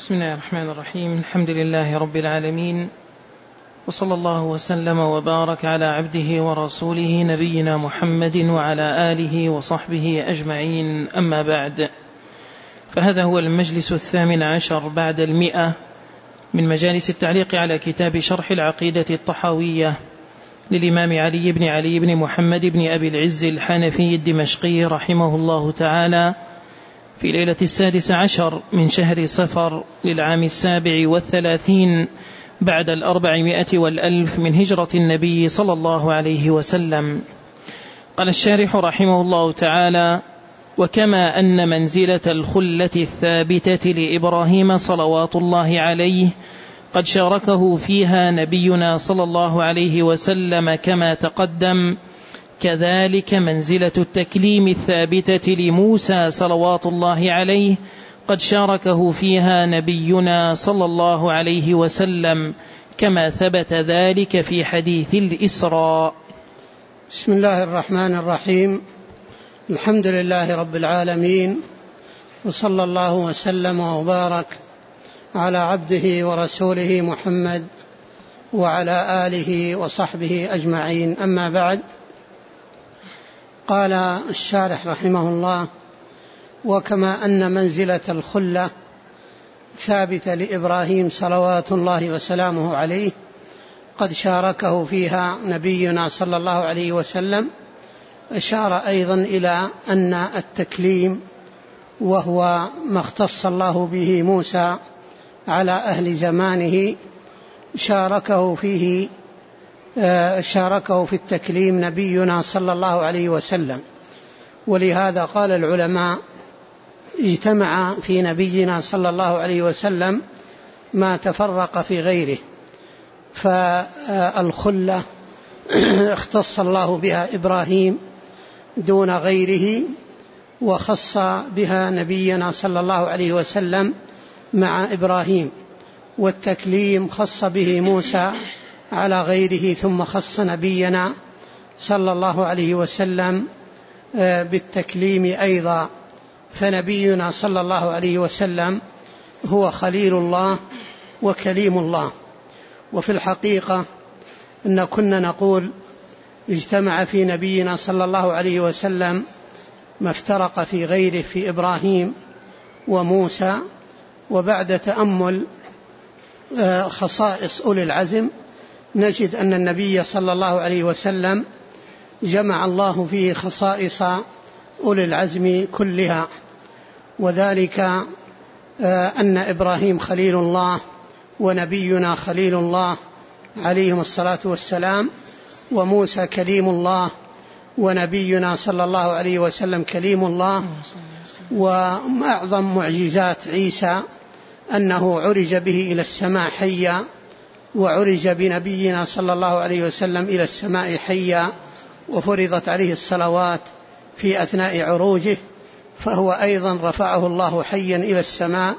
بسم الله الرحمن الرحيم. الحمد لله رب العالمين، وصلى الله وسلم وبارك على عبده ورسوله نبينا محمد وعلى آله وصحبه أجمعين. أما بعد، فهذا هو المجلس 18 بعد 100 من مجالس التعليق على كتاب شرح العقيدة الطحاوية للإمام علي بن محمد بن أبي العز الحنفي الدمشقي رحمه الله تعالى، في ليلة 16 من شهر صفر للعام 37 بعد 400 من هجرة النبي صلى الله عليه وسلم. قال الشارح رحمه الله تعالى: وكما أن منزلة الخلة الثابتة لإبراهيم صلوات الله عليه قد شاركه فيها نبينا صلى الله عليه وسلم كما تقدم، كذلك منزلة التكليم الثابتة لموسى صلوات الله عليه قد شاركه فيها نبينا صلى الله عليه وسلم كما ثبت ذلك في حديث الإسراء. بسم الله الرحمن الرحيم. الحمد لله رب العالمين، وصلى الله وسلم وبارك على عبده ورسوله محمد وعلى آله وصحبه أجمعين. أما بعد، قال الشارح رحمه الله: وكما أن منزلة الخلة ثابتة لإبراهيم صلوات الله وسلامه عليه قد شاركه فيها نبينا صلى الله عليه وسلم، أشار أيضا إلى أن التكليم، وهو ما اختص الله به موسى على أهل زمانه، شاركه في التكليم نبينا صلى الله عليه وسلم. ولهذا قال العلماء: اجتمع في نبينا صلى الله عليه وسلم ما تفرق في غيره. فالخلة اختص الله بها إبراهيم دون غيره، وخص بها نبينا صلى الله عليه وسلم مع إبراهيم. والتكليم خص به موسى على غيره، ثم خص نبينا صلى الله عليه وسلم بالتكليم أيضا. فنبينا صلى الله عليه وسلم هو خليل الله وكليم الله. وفي الحقيقة إن كنا نقول اجتمع في نبينا صلى الله عليه وسلم ما افترق في غيره في إبراهيم وموسى. وبعد تأمل خصائص أولي العزم نجد أن النبي صلى الله عليه وسلم جمع الله فيه خصائص أولي العزم كلها، وذلك أن إبراهيم خليل الله ونبينا خليل الله عليهم الصلاة والسلام، وموسى كليم الله ونبينا صلى الله عليه وسلم كليم الله. وأعظم معجزات عيسى أنه عرج به إلى السماء حيا، وعرج بنبينا صلى الله عليه وسلم إلى السماء حيا، وفرضت عليه الصلوات في أثناء عروجه، فهو أيضا رفعه الله حيا إلى السماء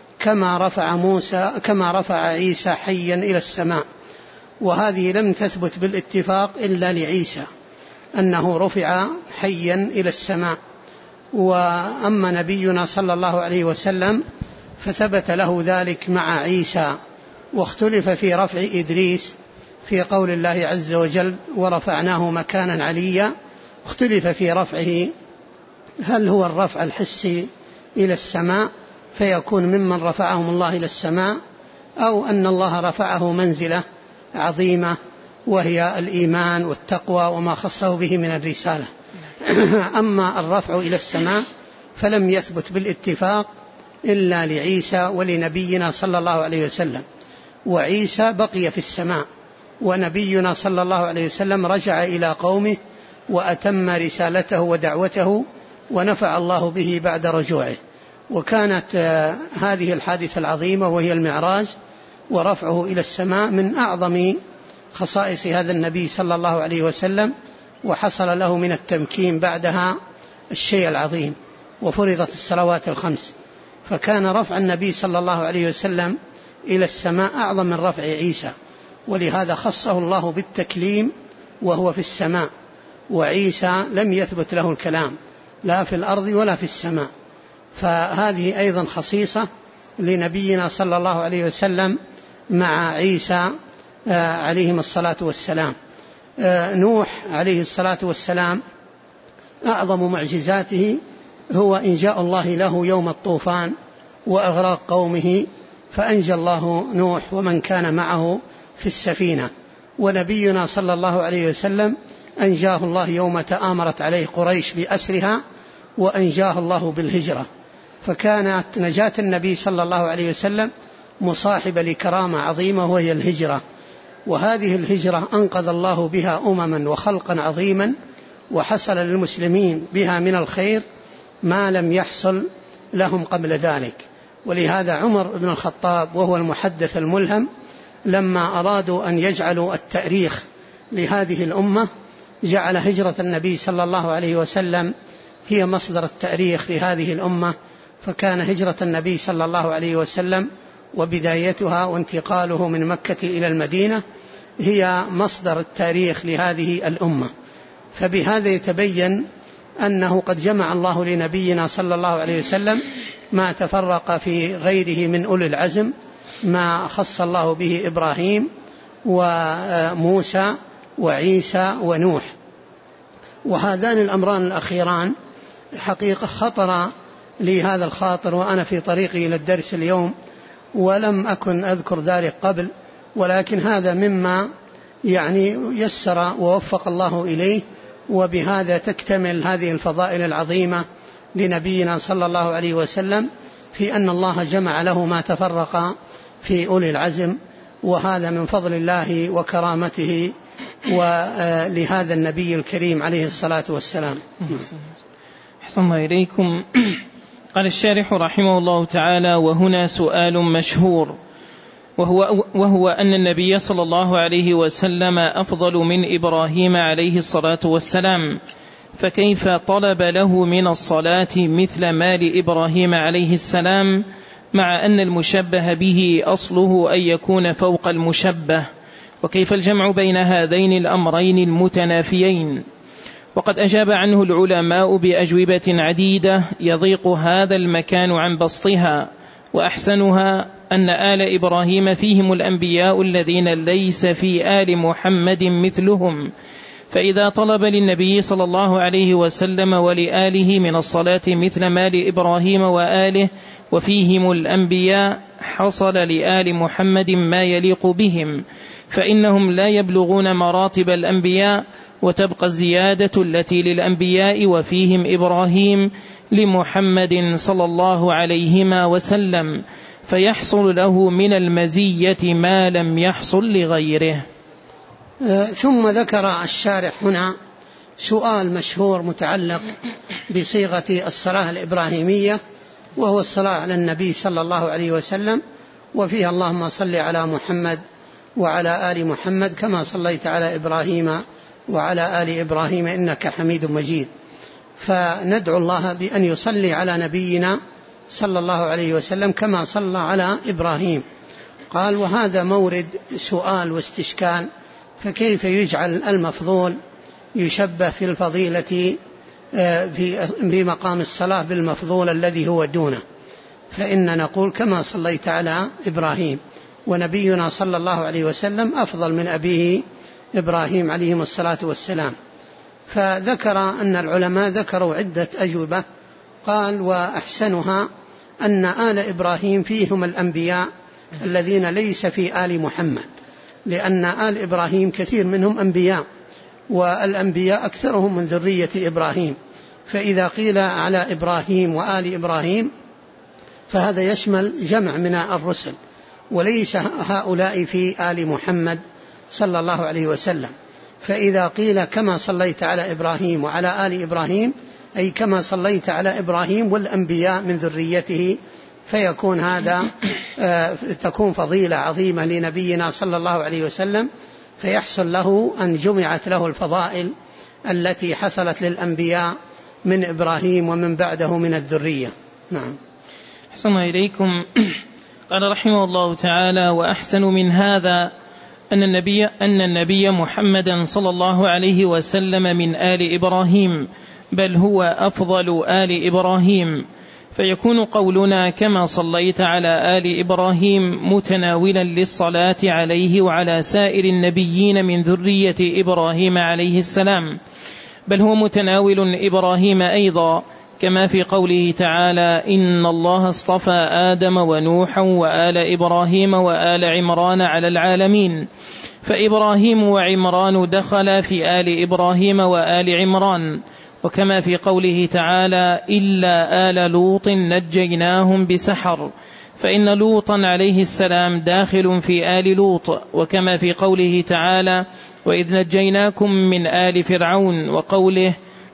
كما رفع عيسى حيا إلى السماء. وهذه لم تثبت بالاتفاق إلا لعيسى أنه رفع حيا إلى السماء. وأما نبينا صلى الله عليه وسلم فثبت له ذلك مع عيسى. واختلف في رفع إدريس في قول الله عز وجل: ورفعناه مكانا عليا. اختلف في رفعه، هل هو الرفع الحسي إلى السماء فيكون ممن رفعهم الله إلى السماء، أو أن الله رفعه منزلة عظيمة وهي الإيمان والتقوى وما خصه به من الرسالة. أما الرفع إلى السماء فلم يثبت بالاتفاق إلا لعيسى ولنبينا صلى الله عليه وسلم. وعيسى بقي في السماء، ونبينا صلى الله عليه وسلم رجع إلى قومه وأتم رسالته ودعوته، ونفع الله به بعد رجوعه. وكانت هذه الحادثة العظيمة وهي المعراج ورفعه إلى السماء من أعظم خصائص هذا النبي صلى الله عليه وسلم، وحصل له من التمكين بعدها الشيء العظيم، وفرضت الصلوات الخمس. فكان رفع النبي صلى الله عليه وسلم إلى السماء أعظم من رفع عيسى، ولهذا خصه الله بالتكليم وهو في السماء. وعيسى لم يثبت له الكلام لا في الأرض ولا في السماء، فهذه أيضا خصيصة لنبينا صلى الله عليه وسلم مع عيسى عليهم الصلاة والسلام. نوح عليه الصلاة والسلام أعظم معجزاته هو إنجاء الله له يوم الطوفان وإغراق قومه، فأنجى الله نوح ومن كان معه في السفينة. ونبينا صلى الله عليه وسلم أنجاه الله يوم تآمرت عليه قريش بأسرها وأنجاه الله بالهجرة، فكانت نجاة النبي صلى الله عليه وسلم مصاحبة لكرامة عظيمة وهي الهجرة، وهذه الهجرة أنقذ الله بها أمما وخلقا عظيما، وحصل للمسلمين بها من الخير ما لم يحصل لهم قبل ذلك. ولهذا عمر بن الخطاب وهو المحدث الملهم لما أرادوا أن يجعلوا التاريخ لهذه الأمة جعل هجرة النبي صلى الله عليه وسلم هي مصدر التاريخ لهذه الأمة، فكان هجرة النبي صلى الله عليه وسلم وبدايتها وانتقاله من مكة إلى المدينة هي مصدر التاريخ لهذه الأمة. فبهذا يتبين أنه قد جمع الله لنبينا صلى الله عليه وسلم ما تفرق في غيره من أولي العزم، ما خص الله به إبراهيم وموسى وعيسى ونوح. وهذان الأمران الأخيران حقيقة خطر لي هذا الخاطر وأنا في طريقي إلى الدرس اليوم، ولم أكن أذكر ذلك قبل، ولكن هذا مما يسر ووفق الله إليه، وبهذا تكتمل هذه الفضائل العظيمة لنبينا صلى الله عليه وسلم في أن الله جمع له ما تفرق في أولي العزم، وهذا من فضل الله وكرامته ولهذا النبي الكريم عليه الصلاة والسلام. أحسن الله إليكم. قال الشارح رحمه الله تعالى: وهنا سؤال مشهور، وهو أن النبي صلى الله عليه وسلم أفضل من إبراهيم عليه الصلاة والسلام، فكيف طلب له من الصلاة مثل ما لإبراهيم عليه السلام، مع أن المشبه به أصله أن يكون فوق المشبه؟ وكيف الجمع بين هذين الأمرين المتنافيين؟ وقد أجاب عنه العلماء بأجوبة عديدة يضيق هذا المكان عن بسطها، وأحسنها أن آل إبراهيم فيهم الأنبياء الذين ليس في آل محمد مثلهم، فإذا طلب للنبي صلى الله عليه وسلم ولآله من الصلاة مثل ما لإبراهيم وآله وفيهم الأنبياء، حصل لآل محمد ما يليق بهم، فإنهم لا يبلغون مراتب الأنبياء، وتبقى الزيادة التي للأنبياء وفيهم إبراهيم لمحمد صلى الله عليه وسلم، فيحصل له من المزية ما لم يحصل لغيره. ثم ذكر الشارح هنا سؤال مشهور متعلق بصيغة الصلاة الإبراهيمية، وهو الصلاة على النبي صلى الله عليه وسلم، وفيها اللهم صل على محمد وعلى آل محمد كما صليت على إبراهيم وعلى آل إبراهيم إنك حميد مجيد. فندعو الله بأن يصلي على نبينا صلى الله عليه وسلم كما صلى على إبراهيم. قال: وهذا مورد سؤال واستشكال، فكيف يجعل المفضول يشبه في الفضيلة في مقام الصلاة بالمفضول الذي هو دونه؟ فإن نقول كما صليت على إبراهيم، ونبينا صلى الله عليه وسلم أفضل من أبيه إبراهيم عليهم الصلاة والسلام. فذكر أن العلماء ذكروا عدة أجوبة. قال: وأحسنها أن آل إبراهيم فيهم الأنبياء الذين ليس في آل محمد، لأن آل إبراهيم كثير منهم أنبياء، والأنبياء أكثرهم من ذرية إبراهيم، فإذا قيل على إبراهيم وآل إبراهيم فهذا يشمل جمع من الرسل، وليس هؤلاء في آل محمد صلى الله عليه وسلم. فإذا قيل كما صليت على إبراهيم وعلى آل إبراهيم أي كما صليت على إبراهيم والأنبياء من ذريته، فيكون هذا تكون فضيلة عظيمة لنبينا صلى الله عليه وسلم، فيحصل له أن جمعت له الفضائل التي حصلت للأنبياء من إبراهيم ومن بعده من الذرية. نعم. أحسن إليكم. قال رحمه الله تعالى: وأحسن من هذا أن النبي محمدا صلى الله عليه وسلم من آل إبراهيم، بل هو أفضل آل إبراهيم، فيكون قولنا كما صليت على آل إبراهيم متناولا للصلاة عليه وعلى سائر النبيين من ذرية إبراهيم عليه السلام، بل هو متناول إبراهيم أيضا، كما في قوله تعالى إن الله اصطفى آدم ونوحا وآل إبراهيم وآل عمران على العالمين، فإبراهيم وعمران دخل في آل إبراهيم وآل عمران، وكما في قوله تعالى إلا آل لوط نجيناهم بسحر، فإن لوطا عليه السلام داخل في آل لوط، وكما في قوله تعالى وإذ نجيناكم من آل فرعون، وقوله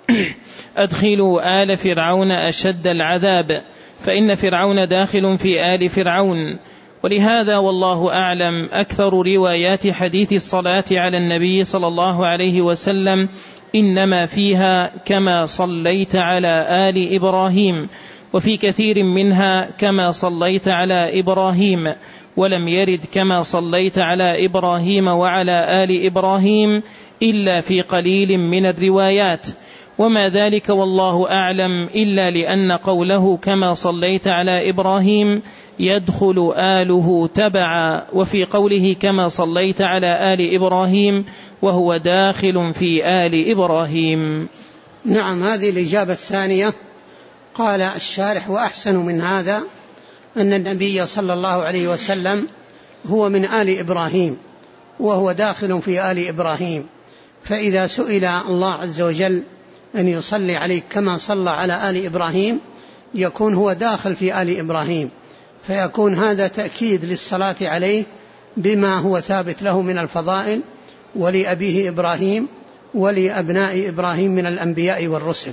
أدخلوا آل فرعون أشد العذاب، فإن فرعون داخل في آل فرعون. ولهذا والله أعلم أكثر روايات حديث الصلاة على النبي صلى الله عليه وسلم إنما فيها كما صليت على آل إبراهيم، وفي كثير منها كما صليت على إبراهيم، ولم يرد كما صليت على إبراهيم وعلى آل إبراهيم إلا في قليل من الروايات، وما ذلك والله أعلم إلا لأن قوله كما صليت على إبراهيم يدخل آله تبعا، وفي قوله كما صليت على آل إبراهيم وهو داخل في آل إبراهيم. نعم، هذه الإجابة الثانية. قال الشارح وأحسن من هذا أن النبي صلى الله عليه وسلم هو من آل إبراهيم وهو داخل في آل إبراهيم، فإذا سئل الله عز وجل أن يصلي عليه كما صلى على آل إبراهيم يكون هو داخل في آل إبراهيم، فيكون هذا تأكيد للصلاة عليه بما هو ثابت له من الفضائل ولأبيه إبراهيم ولأبناء إبراهيم من الأنبياء والرسل.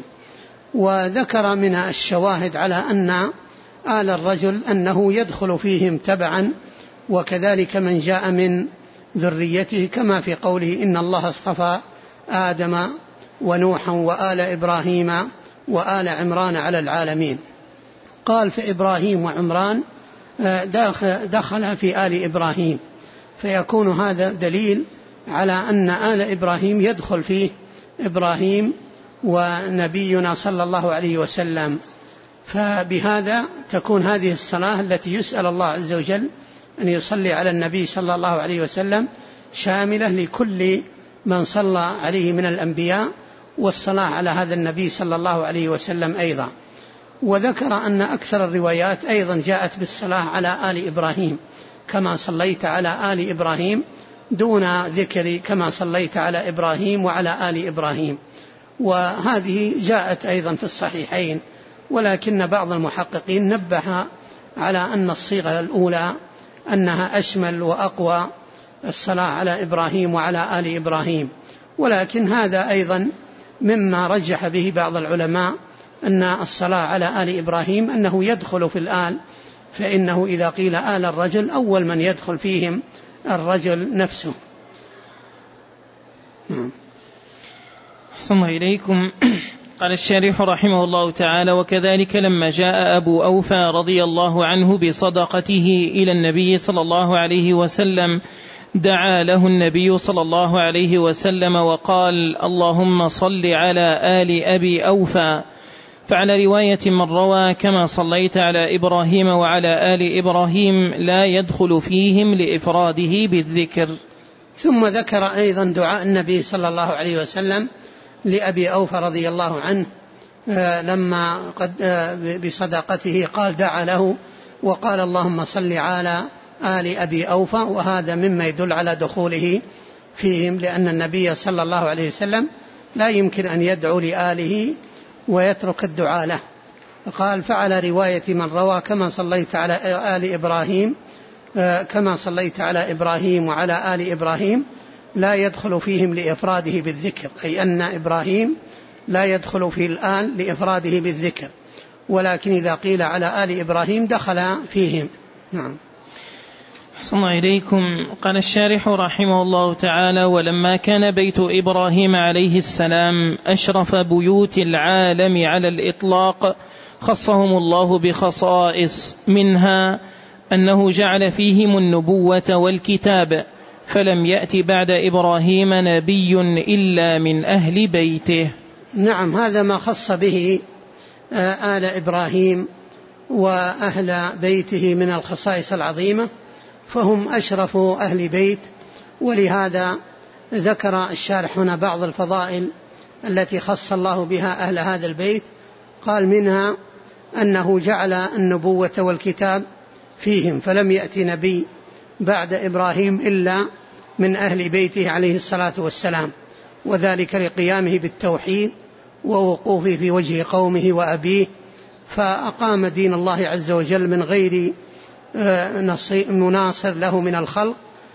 وذكر من الشواهد على أن آل الرجل أنه يدخل فيهم تبعا، وكذلك من جاء من ذريته، كما في قوله إن الله اصطفى آدم ونوحا وآل إبراهيم وآل عمران على العالمين. قال في إبراهيم وعمران دخل في آل إبراهيم، فيكون هذا دليل على أن آل إبراهيم يدخل فيه إبراهيم ونبينا صلى الله عليه وسلم. فبهذا تكون هذه الصلاة التي يسأل الله عز وجل أن يصلي على النبي صلى الله عليه وسلم شاملة لكل من صلى عليه من الأنبياء، والصلاة على هذا النبي صلى الله عليه وسلم أيضا. وذكر أن أكثر الروايات أيضا جاءت بالصلاة على آل إبراهيم كما صليت على آل إبراهيم، دون ذكر كما صليت على إبراهيم وعلى آل إبراهيم، وهذه جاءت أيضا في الصحيحين، ولكن بعض المحققين نبه على أن الصيغة الأولى أنها أشمل وأقوى، الصلاة على إبراهيم وعلى آل إبراهيم. ولكن هذا أيضا مما رجح به بعض العلماء أن الصلاة على آل إبراهيم أنه يدخل في الآل، فإنه إذا قيل آل الرجل أول من يدخل فيهم الرجل نفسه. أحسن إليكم. قال الشارح رحمه الله تعالى وكذلك لما جاء أبو أوفى رضي الله عنه بصدقته إلى النبي صلى الله عليه وسلم دعا له النبي صلى الله عليه وسلم وقال اللهم صل على آل أبي أوفى. فعلى رواية من روى كما صليت على إبراهيم وعلى آل إبراهيم لا يدخل فيهم لإفراده بالذكر. ثم ذكر أيضا دعاء النبي صلى الله عليه وسلم لأبي أوفى رضي الله عنه لما بصدقته قال دعا له وقال اللهم صل على آل أبي أوفى، وهذا مما يدل على دخوله فيهم، لأن النبي صلى الله عليه وسلم لا يمكن أن يدعو لآله ويترك الدعاء له. قال فعلى رواية من روى كما صليت على آل إبراهيم كما صليت على إبراهيم وعلى آل إبراهيم لا يدخل فيهم لإفراده بالذكر، أي أن إبراهيم لا يدخل في الآل لإفراده بالذكر، ولكن إذا قيل على آل إبراهيم دخل فيهم. نعم. أحسن إليكم. قال الشارح رحمه الله تعالى ولما كان بيت إبراهيم عليه السلام أشرف بيوت العالم على الإطلاق خصهم الله بخصائص، منها أنه جعل فيهم النبوة والكتاب، فلم يأت بعد إبراهيم نبي إلا من أهل بيته. نعم، هذا ما خص به آل إبراهيم وأهل بيته من الخصائص العظيمة، فهم أشرف أهل بيت. ولهذا ذكر الشارح هنا بعض الفضائل التي خص الله بها أهل هذا البيت. قال منها أنه جعل النبوة والكتاب فيهم، فلم يأتي نبي بعد إبراهيم إلا من أهل بيته عليه الصلاة والسلام، وذلك لقيامه بالتوحيد ووقوفه في وجه قومه وأبيه، فأقام دين الله عز وجل من غير مناصر له من الخلق،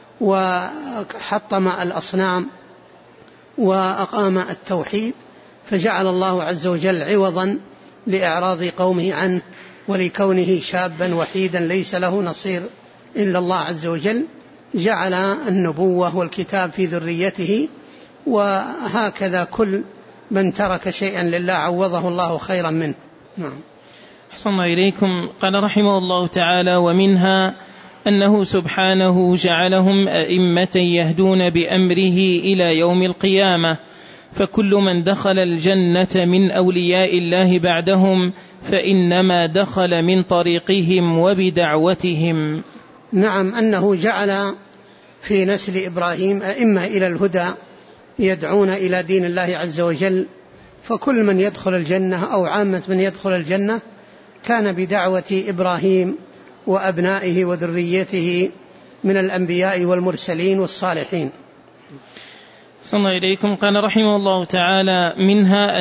وحطم الأصنام وأقام التوحيد، فجعل الله عز وجل عوضا لإعراض قومه عنه ولكونه شابا وحيدا ليس له نصير إلا الله عز وجل، جعل النبوة والكتاب في ذريته. وهكذا كل من ترك شيئا لله عوضه الله خيرا منه. نعم. أحسن الله إليكم. قال رحمه الله تعالى: ومنها أنه سبحانه جعلهم أئمة يهدون بأمره إلى يوم القيامة، فكل من دخل الجنة من أولياء الله بعدهم فإنما دخل من طريقهم وبدعوتهم. نعم، أنه جعل في نسل إبراهيم أئمة إلى الهدى يدعون إلى دين الله عز وجل، فكل من يدخل الجنة أو عامة من يدخل الجنة كان بدعوة إبراهيم وأبنائه وذريته من الأنبياء والمرسلين والصالحين. صلى الله إليكم. قال رحمه الله تعالى: منها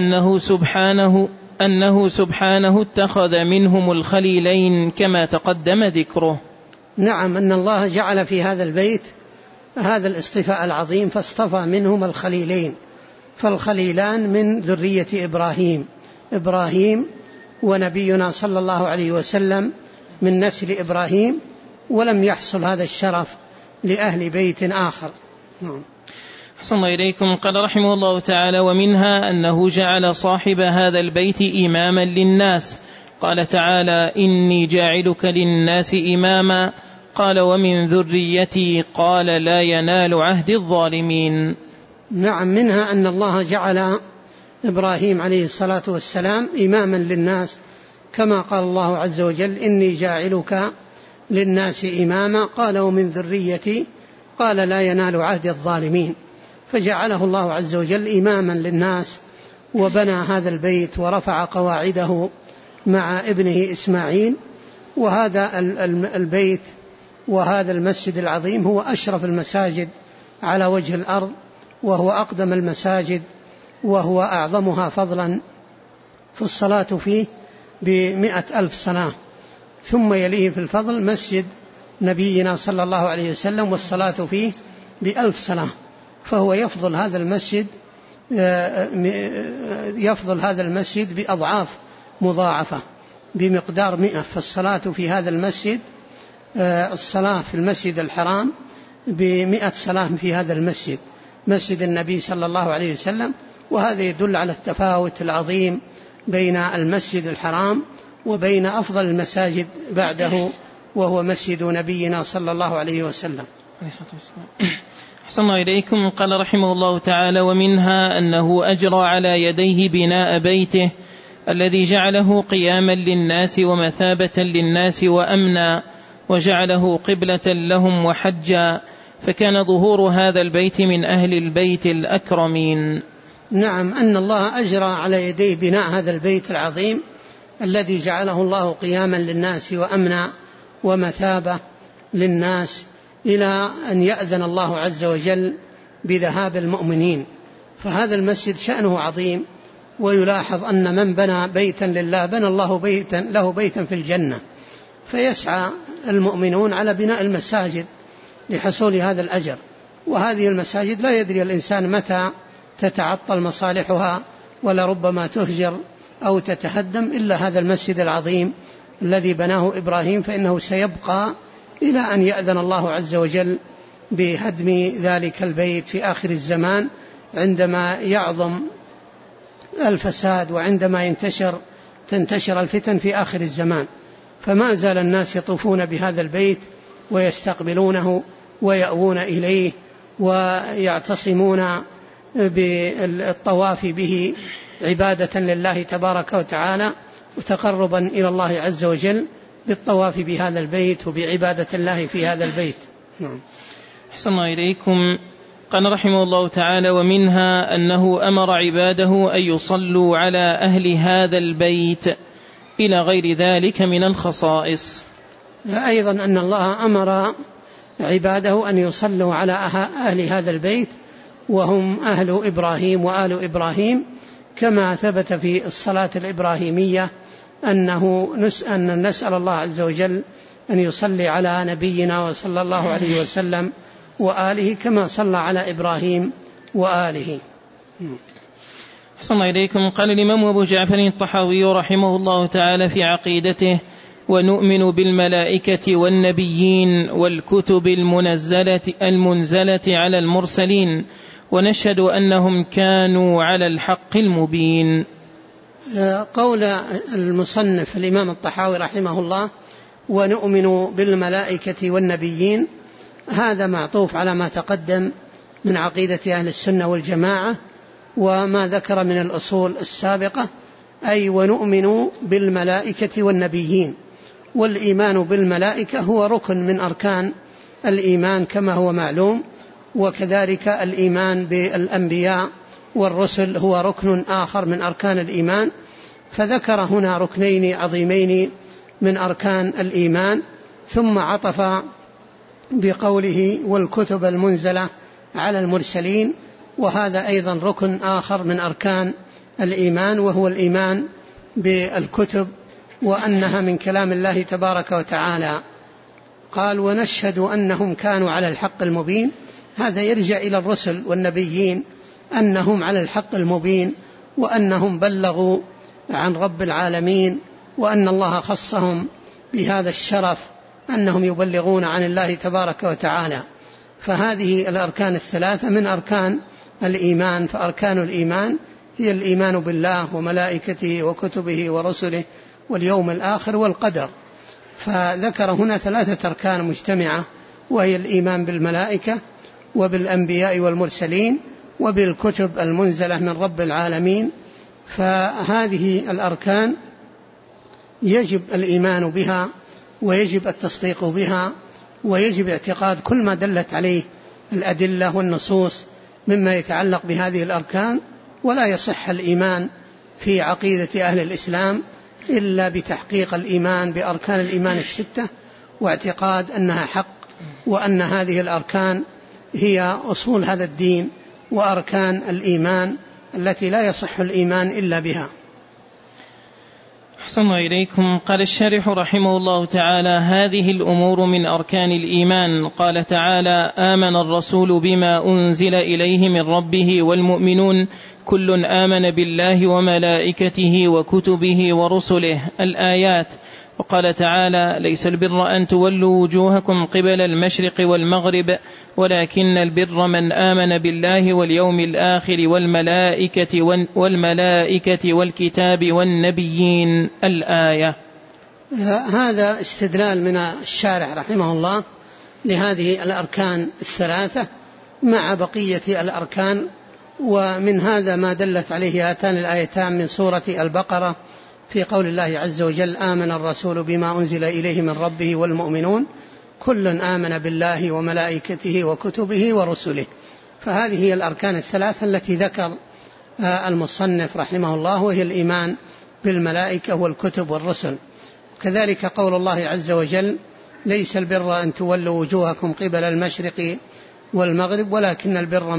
أنه سبحانه اتخذ منهم الخليلين كما تقدم ذكره. نعم، أن الله جعل في هذا البيت هذا الاصطفاء العظيم، فاصطفى منهم الخليلين، فالخليلان من ذرية إبراهيم ونبينا صلى الله عليه وسلم من نسل إبراهيم، ولم يحصل هذا الشرف لأهل بيت آخر. أحسن الله إليكم. قال رحمه الله تعالى: ومنها أنه جعل صاحب هذا البيت إماما للناس. قال تعالى: إني جاعلك للناس إماما. قال: ومن ذريتي. قال: لا ينال عهد الظالمين. نعم، منها أن الله جعل إبراهيم عليه الصلاة والسلام إماما للناس، كما قال الله عز وجل: إني جاعلك للناس إماما. قال: ومن ذريتي. قال: لا ينال عهد الظالمين. فجعله الله عز وجل إماما للناس، وبنى هذا البيت ورفع قواعده مع ابنه إسماعيل. وهذا البيت وهذا المسجد العظيم هو أشرف المساجد على وجه الأرض، وهو أقدم المساجد، وهو أعظمها فضلا في الصلاة فيه ب100,000 صلاة، ثم يليه في الفضل مسجد نبينا صلى الله عليه وسلم والصلاة فيه ب1000 صلاة. فهو يفضل هذا المسجد بأضعاف مضاعفة بمقدار 100. فالصلاة في هذا المسجد، الصلاة في المسجد الحرام ب100 صلاة في هذا المسجد، مسجد النبي صلى الله عليه وسلم. وهذا يدل على التفاوت العظيم بين المسجد الحرام وبين أفضل المساجد بعده، وهو مسجد نبينا صلى الله عليه وسلم. أحسن الله إليكم. قال رحمه الله تعالى: ومنها أنه أجرى على يديه بناء بيته الذي جعله قياما للناس ومثابة للناس وأمنا، وجعله قبلة لهم وحجا، فكان ظهور هذا البيت من أهل البيت الأكرمين. نعم، أن الله أجرى على يديه بناء هذا البيت العظيم الذي جعله الله قياما للناس وأمنا ومثابة للناس، إلى أن يأذن الله عز وجل بذهاب المؤمنين. فهذا المسجد شأنه عظيم، ويلاحظ أن من بنى بيتا لله بنى الله له بيتا في الجنة، فيسعى المؤمنون على بناء المساجد لحصول هذا الأجر. وهذه المساجد لا يدري الإنسان متى تتعطل مصالحها، ولربما تهجر أو تتهدم، إلا هذا المسجد العظيم الذي بناه إبراهيم، فإنه سيبقى إلى أن يأذن الله عز وجل بهدم ذلك البيت في آخر الزمان، عندما يعظم الفساد وعندما تنتشر الفتن في آخر الزمان. فما زال الناس يطوفون بهذا البيت ويستقبلونه ويأوون إليه ويعتصمون بالطواف به عبادة لله تبارك وتعالى، وتقربا إلى الله عز وجل بالطواف بهذا البيت وبعبادة الله في هذا البيت. أحسن الله إليكم. قال رحمه الله تعالى: ومنها أنه أمر عباده أن يصلوا على أهل هذا البيت إلى غير ذلك من الخصائص. أيضا أن الله أمر عباده أن يصلوا على أهل هذا البيت وهم أهل إبراهيم وآل إبراهيم، كما ثبت في الصلاة الإبراهيمية أن نسأل الله عز وجل أن يصلي على نبينا وصلى الله عليه وسلم وآله كما صلى على إبراهيم وآله. أحسن الله إليكم. قال الإمام أبو جعفر الطحاوي رحمه الله تعالى في عقيدته: ونؤمن بالملائكة والنبيين والكتب المنزلة على المرسلين ونشهد أنهم كانوا على الحق المبين. قول المصنف الإمام الطحاوي رحمه الله ونؤمن بالملائكة والنبيين، هذا معطوف على ما تقدم من عقيدة أهل السنة والجماعة وما ذكر من الأصول السابقة، أي ونؤمن بالملائكة والنبيين. والإيمان بالملائكة هو ركن من أركان الإيمان كما هو معلوم، وكذلك الإيمان بالأنبياء والرسل هو ركن آخر من أركان الإيمان، فذكر هنا ركنين عظيمين من أركان الإيمان، ثم عطف بقوله والكتب المنزلة على المرسلين، وهذا أيضا ركن آخر من أركان الإيمان، وهو الإيمان بالكتب وأنها من كلام الله تبارك وتعالى. قال ونشهد أنهم كانوا على الحق المبين، هذا يرجع إلى الرسل والنبيين أنهم على الحق المبين، وأنهم بلغوا عن رب العالمين، وأن الله خصهم بهذا الشرف أنهم يبلغون عن الله تبارك وتعالى. فهذه الأركان الثلاثة من أركان الإيمان. فأركان الإيمان هي الإيمان بالله وملائكته وكتبه ورسله واليوم الآخر والقدر. فذكر هنا ثلاثة أركان مجتمعة، وهي الإيمان بالملائكة وبالأنبياء والمرسلين وبالكتب المنزلة من رب العالمين. فهذه الأركان يجب الإيمان بها ويجب التصديق بها، ويجب اعتقاد كل ما دلت عليه الأدلة والنصوص مما يتعلق بهذه الأركان. ولا يصح الإيمان في عقيدة أهل الإسلام إلا بتحقيق الإيمان بأركان الإيمان الستة، واعتقاد أنها حق، وأن هذه الأركان هي أصول هذا الدين وأركان الإيمان التي لا يصح الإيمان إلا بها. أحسن الله إليكم. قال الشارح رحمه الله تعالى: هذه الأمور من أركان الإيمان. قال تعالى: آمن الرسول بما أنزل إليه من ربه والمؤمنون كل آمن بالله وملائكته وكتبه ورسله. الآيات. وقال تعالى: ليس البر أن تولوا وجوهكم قبل المشرق والمغرب ولكن البر من آمن بالله واليوم الآخر والملائكة والكتاب والنبيين. الآية. هذا استدلال من الشارح رحمه الله لهذه الأركان الثلاثة مع بقية الأركان، ومن هذا ما دلت عليه هاتان الآيتان من سورة البقرة في قول الله عز وجل: آمن الرسول بما أنزل إليه من ربه والمؤمنون كل آمن بالله وملائكته وكتبه ورسله. فهذه هي الأركان الثلاثة التي ذكر المصنف رحمه الله، وهي الإيمان بالملائكة والكتب والرسل. كذلك قول الله عز وجل: ليس البر أن تولوا وجوهكم قبل المشرق والمغرب ولكن البر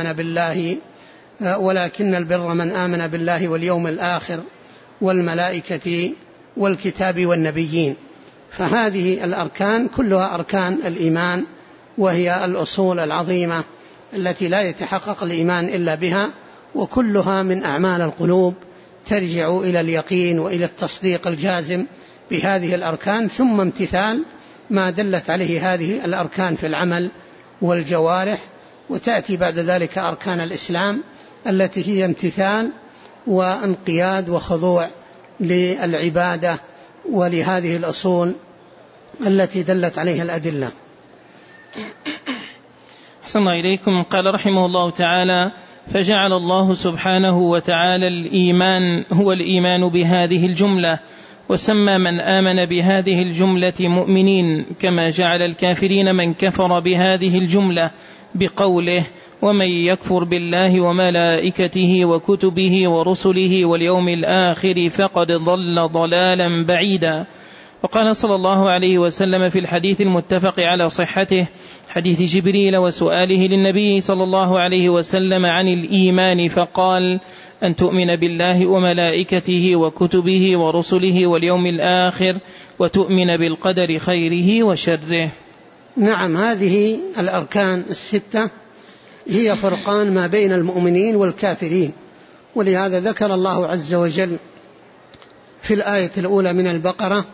من آمن بالله واليوم الآخر والملائكة والكتاب والنبيين. فهذه الأركان كلها أركان الإيمان، وهي الأصول العظيمة التي لا يتحقق الإيمان إلا بها، وكلها من أعمال القلوب ترجع إلى اليقين وإلى التصديق الجازم بهذه الأركان، ثم امتثال ما دلت عليه هذه الأركان في العمل والجوارح. وتأتي بعد ذلك أركان الإسلام التي هي امتثال وانقياد وخضوع للعبادة ولهذه الأصول التي دلت عليها الأدلة. أحسن الله إليكم. قال رحمه الله تعالى: فجعل الله سبحانه وتعالى الإيمان هو الإيمان بهذه الجملة، وسمى من آمن بهذه الجملة مؤمنين، كما جعل الكافرين من كفر بهذه الجملة بقوله: ومن يكفر بالله وملائكته وكتبه ورسله واليوم الآخر فقد ضل ضلالا بعيدا. وقال صلى الله عليه وسلم في الحديث المتفق على صحته، حديث جبريل وسؤاله للنبي صلى الله عليه وسلم عن الإيمان، فقال: أن تؤمن بالله وملائكته وكتبه ورسله واليوم الآخر وتؤمن بالقدر خيره وشره. نعم، هذه الأركان الستة هي فرقان ما بين المؤمنين والكافرين، ولهذا ذكر الله عز وجل في الآية الأولى من البقرة،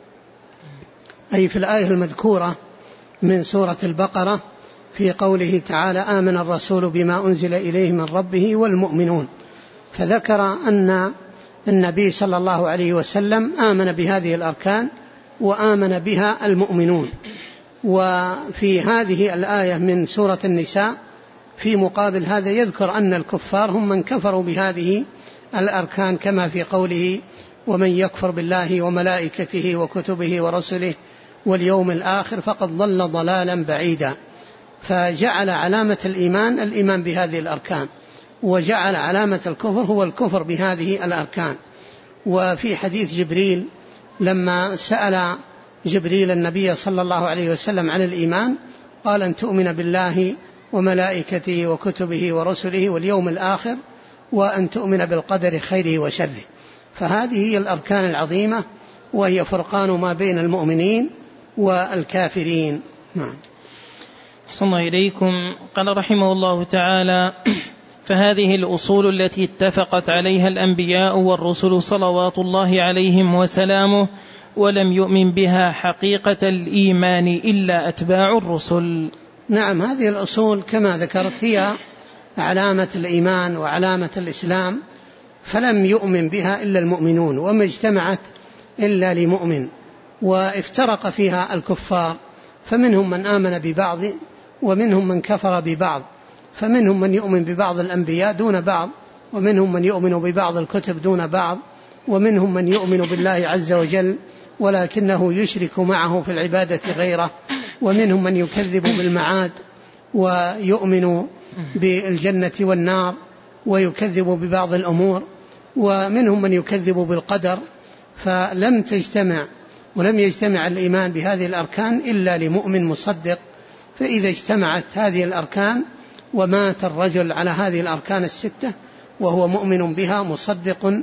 أي في الآية المذكورة من سورة البقرة، في قوله تعالى: آمن الرسول بما أنزل إليه من ربه والمؤمنون، فذكر أن النبي صلى الله عليه وسلم آمن بهذه الأركان وآمن بها المؤمنون. وفي هذه الآية من سورة النساء في مقابل هذا يذكر أن الكفار هم من كفروا بهذه الأركان، كما في قوله: ومن يكفر بالله وملائكته وكتبه ورسله واليوم الآخر فقد ضل ضلالا بعيدا. فجعل علامة الإيمان بهذه الأركان، وجعل علامة الكفر هو الكفر بهذه الأركان. وفي حديث جبريل لما سأل جبريل النبي صلى الله عليه وسلم عن الإيمان قال: أن تؤمن بالله وملائكته وكتبه ورسله واليوم الآخر وأن تؤمن بالقدر خيره وشره. فهذه هي الأركان العظيمة، وهي فرقان ما بين المؤمنين والكافرين. نعم. أحسن الله إليكم. قال رحمه الله تعالى: فهذه الأصول التي اتفقت عليها الأنبياء والرسل صلوات الله عليهم وسلامه، ولم يؤمن بها حقيقة الإيمان إلا أتباع الرسل. نعم، هذه الأصول كما ذكرت هي علامة الإيمان وعلامة الإسلام، فلم يؤمن بها إلا المؤمنون، وما اجتمعت إلا لمؤمن. وافترق فيها الكفار، فمنهم من آمن ببعض ومنهم من كفر ببعض، فمنهم من يؤمن ببعض الأنبياء دون بعض، ومنهم من يؤمن ببعض الكتب دون بعض، ومنهم من يؤمن بالله عز وجل ولكنه يشرك معه في العبادة غيره، ومنهم من يكذب بالمعاد ويؤمن بالجنة والنار ويكذب ببعض الأمور، ومنهم من يكذب بالقدر. فلم تجتمع ولم يجتمع الإيمان بهذه الأركان إلا لمؤمن مصدق. فإذا اجتمعت هذه الأركان ومات الرجل على هذه الأركان الستة وهو مؤمن بها مصدق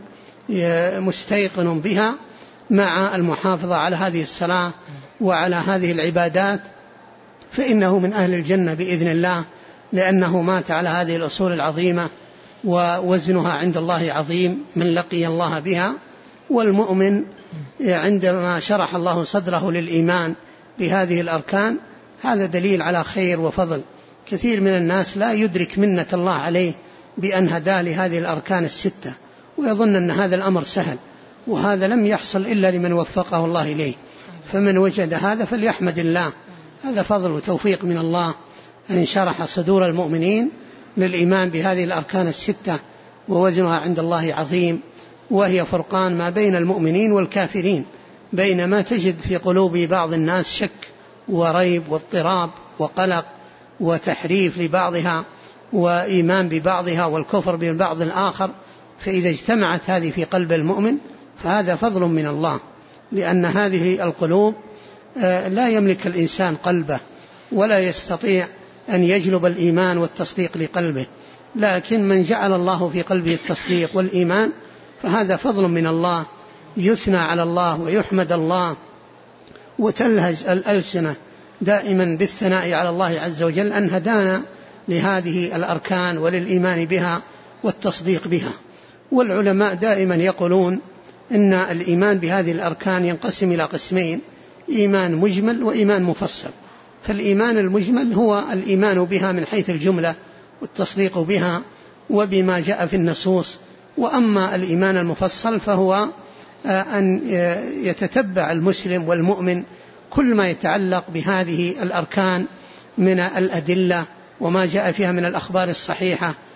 مستيقن بها، مع المحافظة على هذه الصلاة وعلى هذه العبادات، فإنه من أهل الجنة بإذن الله، لأنه مات على هذه الأصول العظيمة ووزنها عند الله عظيم من لقي الله بها. والمؤمن عندما شرح الله صدره للإيمان بهذه الأركان هذا دليل على خير وفضل. كثير من الناس لا يدرك منة الله عليه بأن هداه لهذه الأركان الستة، ويظن أن هذا الأمر سهل، وهذا لم يحصل إلا لمن وفقه الله إليه. فمن وجد هذا فليحمد الله، هذا فضل وتوفيق من الله أن شرح صدور المؤمنين للإيمان بهذه الأركان الستة، ووزنها عند الله عظيم، وهي فرقان ما بين المؤمنين والكافرين. بينما تجد في قلوب بعض الناس شك وريب واضطراب وقلق وتحريف لبعضها وإيمان ببعضها والكفر بالبعض الآخر، فإذا اجتمعت هذه في قلب المؤمن فهذا فضل من الله، لأن هذه القلوب لا يملك الإنسان قلبه ولا يستطيع أن يجلب الإيمان والتصديق لقلبه، لكن من جعل الله في قلبه التصديق والإيمان فهذا فضل من الله، يثنى على الله ويحمد الله، وتلهج الألسنة دائما بالثناء على الله عز وجل أن هدانا لهذه الأركان وللإيمان بها والتصديق بها. والعلماء دائما يقولون إن الإيمان بهذه الأركان ينقسم إلى قسمين: إيمان مجمل وإيمان مفصل. فالإيمان المجمل هو الإيمان بها من حيث الجملة والتصديق بها وبما جاء في النصوص. وأما الإيمان المفصل فهو أن يتتبع المسلم والمؤمن كل ما يتعلق بهذه الأركان من الأدلة وما جاء فيها من الأخبار الصحيحة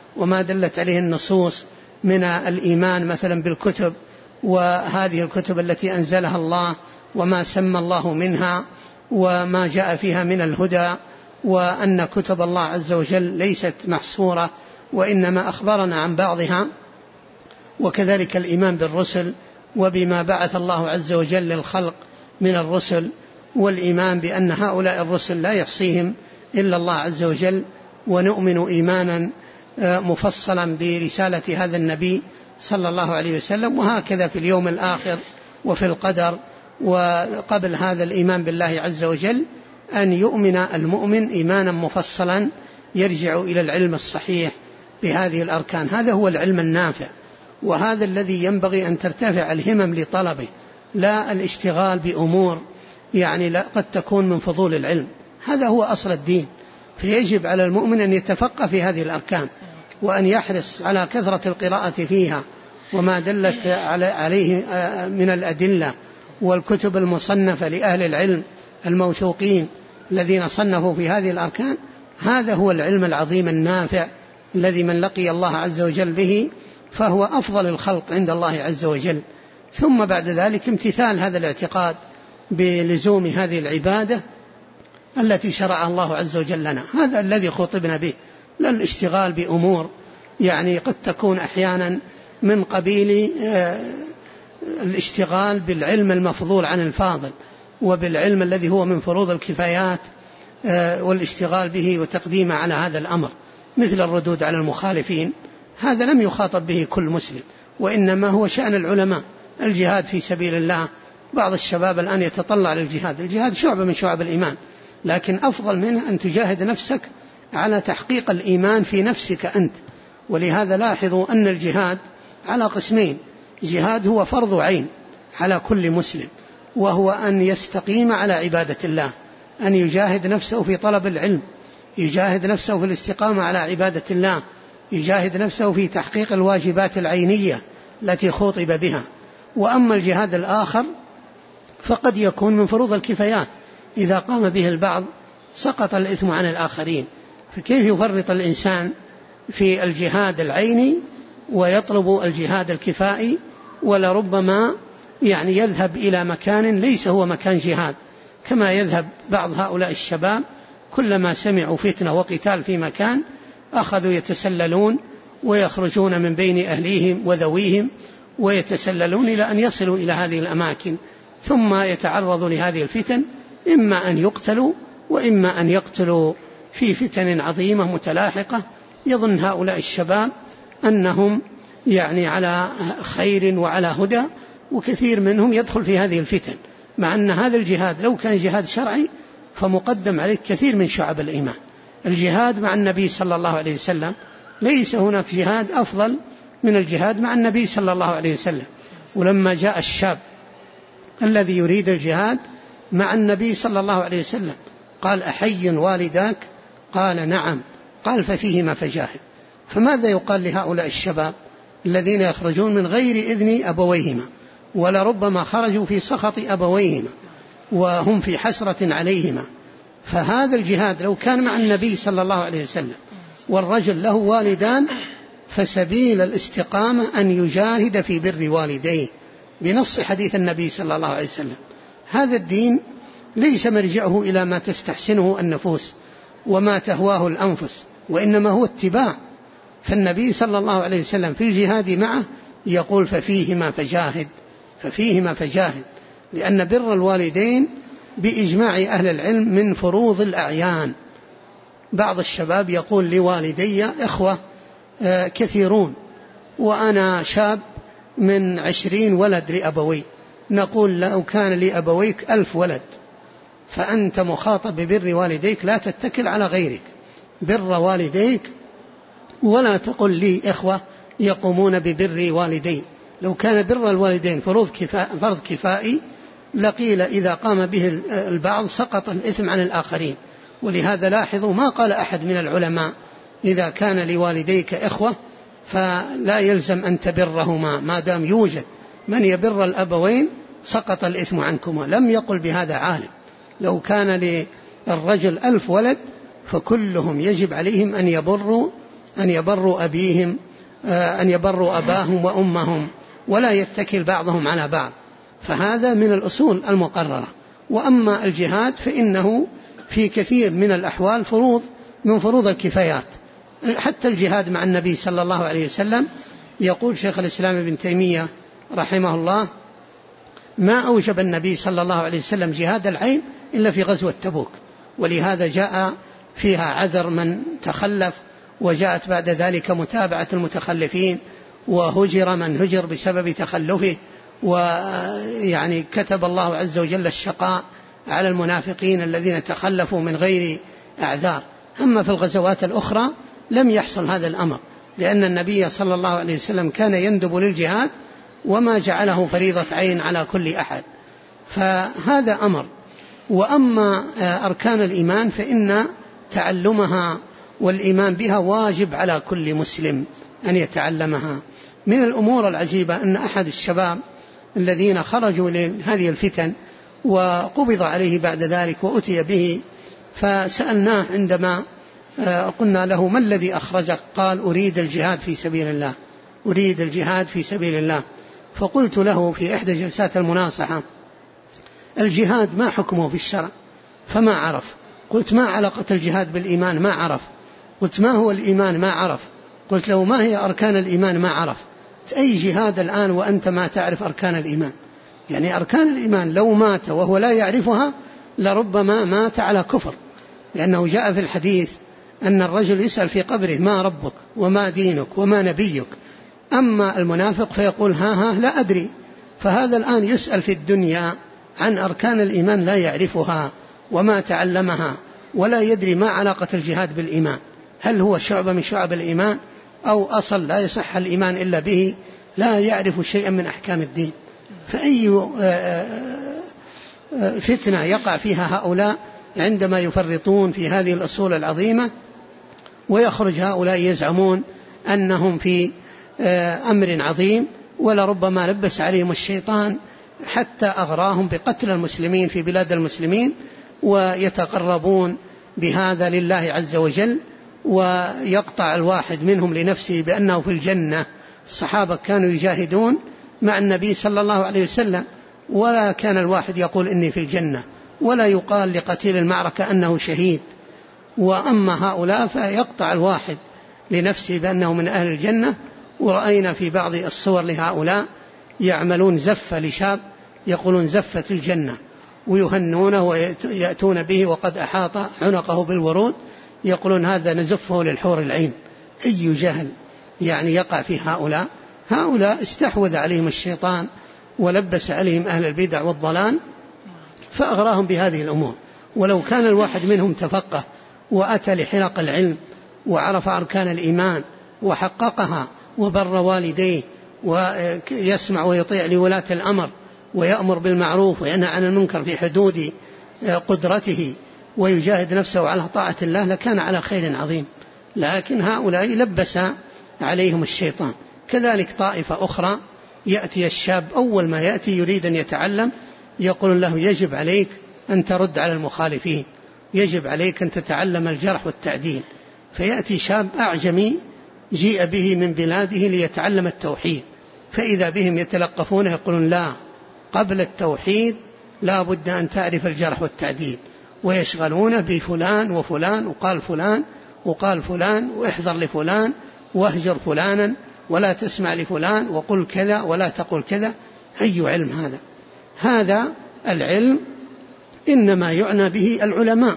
وما دلت عليه النصوص من الإيمان مثلا بالكتب، وهذه الكتب التي أنزلها الله وما سمى الله منها وما جاء فيها من الهدى، وأن كتب الله عز وجل ليست محصورة وإنما أخبرنا عن بعضها. وكذلك الإيمان بالرسل وبما بعث الله عز وجل للخلق من الرسل، والإيمان بأن هؤلاء الرسل لا يحصيهم إلا الله عز وجل، ونؤمن إيمانا مفصلا برسالة هذا النبي صلى الله عليه وسلم. وهكذا في اليوم الآخر وفي القدر. وقبل هذا الإيمان بالله عز وجل أن يؤمن المؤمن إيمانا مفصلا يرجع إلى العلم الصحيح بهذه الأركان. هذا هو العلم النافع، وهذا الذي ينبغي أن ترتفع الهمم لطلبه، لا الاشتغال بأمور يعني لا قد تكون من فضول العلم. هذا هو أصل الدين، فيجب على المؤمن أن يتفقه في هذه الأركان، وأن يحرص على كثرة القراءة فيها وما دلت عليه من الأدلة والكتب المصنفة لأهل العلم الموثوقين الذين صنفوا في هذه الأركان. هذا هو العلم العظيم النافع الذي من لقي الله عز وجل به فهو أفضل الخلق عند الله عز وجل. ثم بعد ذلك امتثال هذا الاعتقاد بلزوم هذه العبادة التي شرعها الله عز وجل لنا. هذا الذي خطبنا به، لا الاشتغال بأمور يعني قد تكون أحيانا من قبيل الاشتغال بالعلم المفضول عن الفاضل، وبالعلم الذي هو من فروض الكفايات والاشتغال به وتقديمه على هذا الأمر، مثل الردود على المخالفين. هذا لم يخاطب به كل مسلم، وإنما هو شأن العلماء. الجهاد في سبيل الله، بعض الشباب الآن يتطلع للجهاد، الجهاد شعبة من شعب الإيمان، لكن أفضل منه أن تجاهد نفسك على تحقيق الإيمان في نفسك أنت. ولهذا لاحظوا أن الجهاد على قسمين: جهاد هو فرض عين على كل مسلم، وهو أن يستقيم على عبادة الله، أن يجاهد نفسه في طلب العلم، يجاهد نفسه في الاستقامة على عبادة الله، يجاهد نفسه في تحقيق الواجبات العينية التي خطب بها. وأما الجهاد الآخر فقد يكون من فروض الكفايات، إذا قام به البعض سقط الإثم عن الآخرين. فكيف يفرط الإنسان في الجهاد العيني ويطلب الجهاد الكفائي؟ ولربما يعني يذهب إلى مكان ليس هو مكان جهاد، كما يذهب بعض هؤلاء الشباب كلما سمعوا فتنة وقتال في مكان أخذوا يتسللون ويخرجون من بين أهليهم وذويهم ويتسللون إلى أن يصلوا إلى هذه الأماكن، ثم يتعرضوا لهذه الفتن، إما أن يقتلوا وإما أن يقتلوا في فتن عظيمة متلاحقة. يظن هؤلاء الشباب أنهم يعني على خير وعلى هدى، وكثير منهم يدخل في هذه الفتن، مع أن هذا الجهاد لو كان جهاد شرعي فمقدم عليه كثير من شعب الإيمان. الجهاد مع النبي صلى الله عليه وسلم، ليس هناك جهاد أفضل من الجهاد مع النبي صلى الله عليه وسلم. ولما جاء الشاب الذي يريد الجهاد مع النبي صلى الله عليه وسلم قال: أحي والداك؟ قال: نعم. قال: ففيهما فجاهد. فماذا يقال لهؤلاء الشباب الذين يخرجون من غير إذن أبويهما، ولربما خرجوا في سخط أبويهما وهم في حسرة عليهما؟ فهذا الجهاد لو كان مع النبي صلى الله عليه وسلم والرجل له والدان، فسبيل الاستقامة أن يجاهد في بر والديه بنص حديث النبي صلى الله عليه وسلم. هذا الدين ليس مرجعه إلى ما تستحسنه النفوس وما تهواه الأنفس، وإنما هو اتباع. فالنبي صلى الله عليه وسلم في الجهاد معه يقول: ففيهما فجاهد، ففيهما فجاهد، لأن بر الوالدين بإجماع أهل العلم من فروض الأعيان. بعض الشباب يقول: لوالدي إخوة كثيرون وأنا شاب من 20 ولد لأبوي. نقول: لو كان لأبويك 1000 ولد فأنت مخاطب ببر والديك، لا تتكل على غيرك، بر والديك، ولا تقل لي إخوة يقومون ببر والدي. لو كان بر الوالدين فرض كفائي لقيل إذا قام به البعض سقط الإثم عن الآخرين. ولهذا لاحظوا ما قال أحد من العلماء: إذا كان لوالديك إخوة فلا يلزم أن تبرهما، ما دام يوجد من يبر الأبوين سقط الإثم عنكما. لم يقل بهذا عالم. لو كان للرجل 1000 ولد فكلهم يجب عليهم أن يبروا أن يبروا أباهم وأمهم ولا يتكل بعضهم على بعض، فهذا من الأصول المقررة. وأما الجهاد فإنه في كثير من الأحوال فروض من فروض الكفايات، حتى الجهاد مع النبي صلى الله عليه وسلم. يقول شيخ الإسلام ابن تيمية رحمه الله: ما أوجب النبي صلى الله عليه وسلم جهاد العين إلا في غزوة تبوك، ولهذا جاء فيها عذر من تخلف، وجاءت بعد ذلك متابعة المتخلفين، وهجر من هجر بسبب تخلفه، ويعني كتب الله عز وجل الشقاء على المنافقين الذين تخلفوا من غير أعذار. أما في الغزوات الأخرى لم يحصل هذا الأمر، لأن النبي صلى الله عليه وسلم كان يندب للجهاد وما جعله فريضة عين على كل أحد، فهذا أمر. وأما أركان الإيمان فإن تعلمها والإيمان بها واجب على كل مسلم أن يتعلمها. من الأمور العجيبة أن أحد الشباب الذين خرجوا لهذه الفتن وقبض عليه بعد ذلك وأتي به، فسألناه عندما قلنا له: ما الذي أخرجك؟ قال: أريد الجهاد في سبيل الله، أريد الجهاد في سبيل الله. فقلت له في إحدى جلسات المناصحة: الجهاد ما حكمه في الشرع؟ فما عرف. قلت: ما علاقة الجهاد بالإيمان؟ ما عرف. قلت: ما هو الإيمان؟ ما عرف. قلت له: ما هي أركان الإيمان؟ ما عرف. أي جهاد الآن وأنت ما تعرف أركان الإيمان؟ يعني أركان الإيمان لو مات وهو لا يعرفها لربما مات على كفر، لأنه جاء في الحديث أن الرجل يسأل في قبره: ما ربك وما دينك وما نبيك؟ أما المنافق فيقول: ها لا أدري. فهذا الآن يسأل في الدنيا عن أركان الإيمان لا يعرفها وما تعلمها، ولا يدري ما علاقة الجهاد بالإيمان، هل هو شعبة من شعب الإيمان أو أصل لا يصح الإيمان إلا به، لا يعرف شيئا من أحكام الدين. فأي فتنة يقع فيها هؤلاء عندما يفرطون في هذه الأصول العظيمة، ويخرج هؤلاء يزعمون أنهم في أمر عظيم، ولربما لبس عليهم الشيطان حتى أغراهم بقتل المسلمين في بلاد المسلمين، ويتقربون بهذا لله عز وجل، ويقطع الواحد منهم لنفسه بأنه في الجنة. الصحابة كانوا يجاهدون مع النبي صلى الله عليه وسلم، ولا كان الواحد يقول إني في الجنة، ولا يقال لقتيل المعركة أنه شهيد. وأما هؤلاء فيقطع الواحد لنفسه بأنه من أهل الجنة. ورأينا في بعض الصور لهؤلاء يعملون زفة لشاب، يقولون زفة الجنة، ويهنونه ويأتون به وقد أحاط عنقه بالورود، يقولون هذا نزفه للحور العين. أي جهل يعني يقع في هؤلاء. هؤلاء استحوذ عليهم الشيطان ولبس عليهم أهل البدع والضلال فأغراهم بهذه الأمور. ولو كان الواحد منهم تفقه وأتى لحلق العلم وعرف أركان الإيمان وحققها وبر والديه ويسمع ويطيع لولاة الأمر ويأمر بالمعروف وينهى عن المنكر في حدود قدرته ويجاهد نفسه على طاعة الله، لكان على خير عظيم. لكن هؤلاء لبس عليهم الشيطان. كذلك طائفة أخرى يأتي الشاب أول ما يأتي يريد أن يتعلم، يقول له: يجب عليك أن ترد على المخالفين، يجب عليك أن تتعلم الجرح والتعديل. فيأتي شاب أعجمي جيء به من بلاده ليتعلم التوحيد، فإذا بهم يتلقفونه يقولون: لا، قبل التوحيد لا بد أن تعرف الجرح والتعديل، ويشغلونه بفلان وفلان وقال فلان وقال فلان واحذر لفلان واهجر فلانا ولا تسمع لفلان وقل كذا ولا تقل كذا. أي علم هذا؟ هذا العلم إنما يعنى به العلماء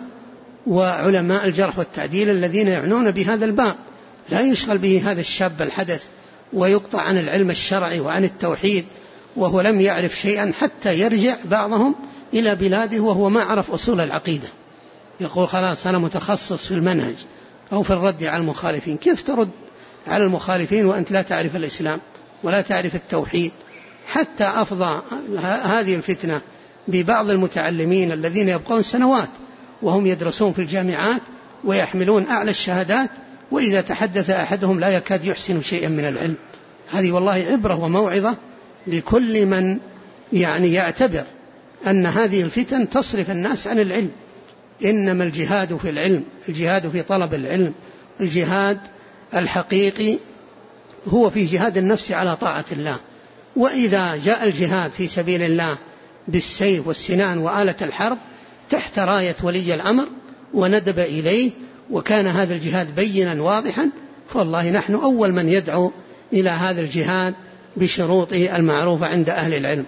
وعلماء الجرح والتعديل الذين يعنون بهذا الباب، لا يشغل به هذا الشاب الحدث ويقطع عن العلم الشرعي وعن التوحيد وهو لم يعرف شيئا، حتى يرجع بعضهم إلى بلاده وهو ما عرف أصول العقيدة، يقول: خلاص أنا متخصص في المنهج أو في الرد على المخالفين. كيف ترد على المخالفين وأنت لا تعرف الإسلام ولا تعرف التوحيد؟ حتى أفضى هذه الفتنة ببعض المتعلمين الذين يبقون سنوات وهم يدرسون في الجامعات ويحملون أعلى الشهادات، وإذا تحدث أحدهم لا يكاد يحسن شيئا من العلم. هذه والله عبرة وموعظة لكل من يعني يعتبر أن هذه الفتن تصرف الناس عن العلم. إنما الجهاد في العلم، الجهاد في طلب العلم، الجهاد الحقيقي هو في جهاد النفس على طاعة الله. وإذا جاء الجهاد في سبيل الله بالسيف والسنان وآلة الحرب تحت راية ولي الأمر وندب إليه وكان هذا الجهاد بينا واضحا، فوالله نحن أول من يدعو إلى هذا الجهاد بشروطه المعروفة عند أهل العلم.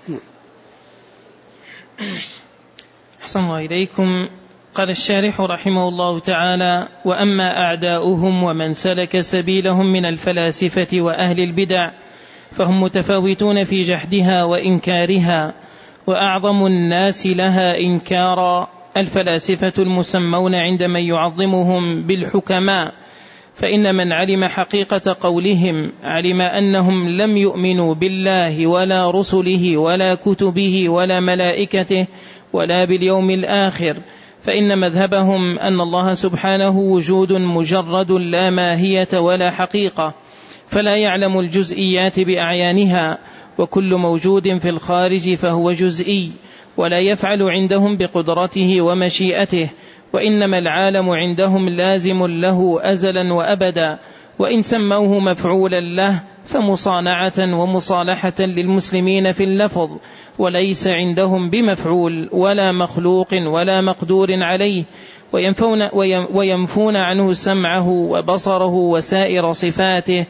أحسن الله إليكم. قال الشارح رحمه الله تعالى: وأما أعداؤهم ومن سلك سبيلهم من الفلاسفة وأهل البدع فهم متفاوتون في جحدها وإنكارها، وأعظم الناس لها إنكارا الفلاسفة المسمون عند من يعظمهم بالحكماء، فإن من علم حقيقة قولهم علم أنهم لم يؤمنوا بالله ولا رسله ولا كتبه ولا ملائكته ولا باليوم الآخر، فإن مذهبهم أن الله سبحانه وجود مجرد لا ماهية ولا حقيقة، فلا يعلم الجزئيات بأعيانها، وكل موجود في الخارج فهو جزئي ولا يفعل عندهم بقدرته ومشيئته، وإنما العالم عندهم لازم له أزلا وأبدا، وإن سموه مفعولا له فمصانعة ومصالحة للمسلمين في اللفظ، وليس عندهم بمفعول ولا مخلوق ولا مقدور عليه، وينفون عنه سمعه وبصره وسائر صفاته،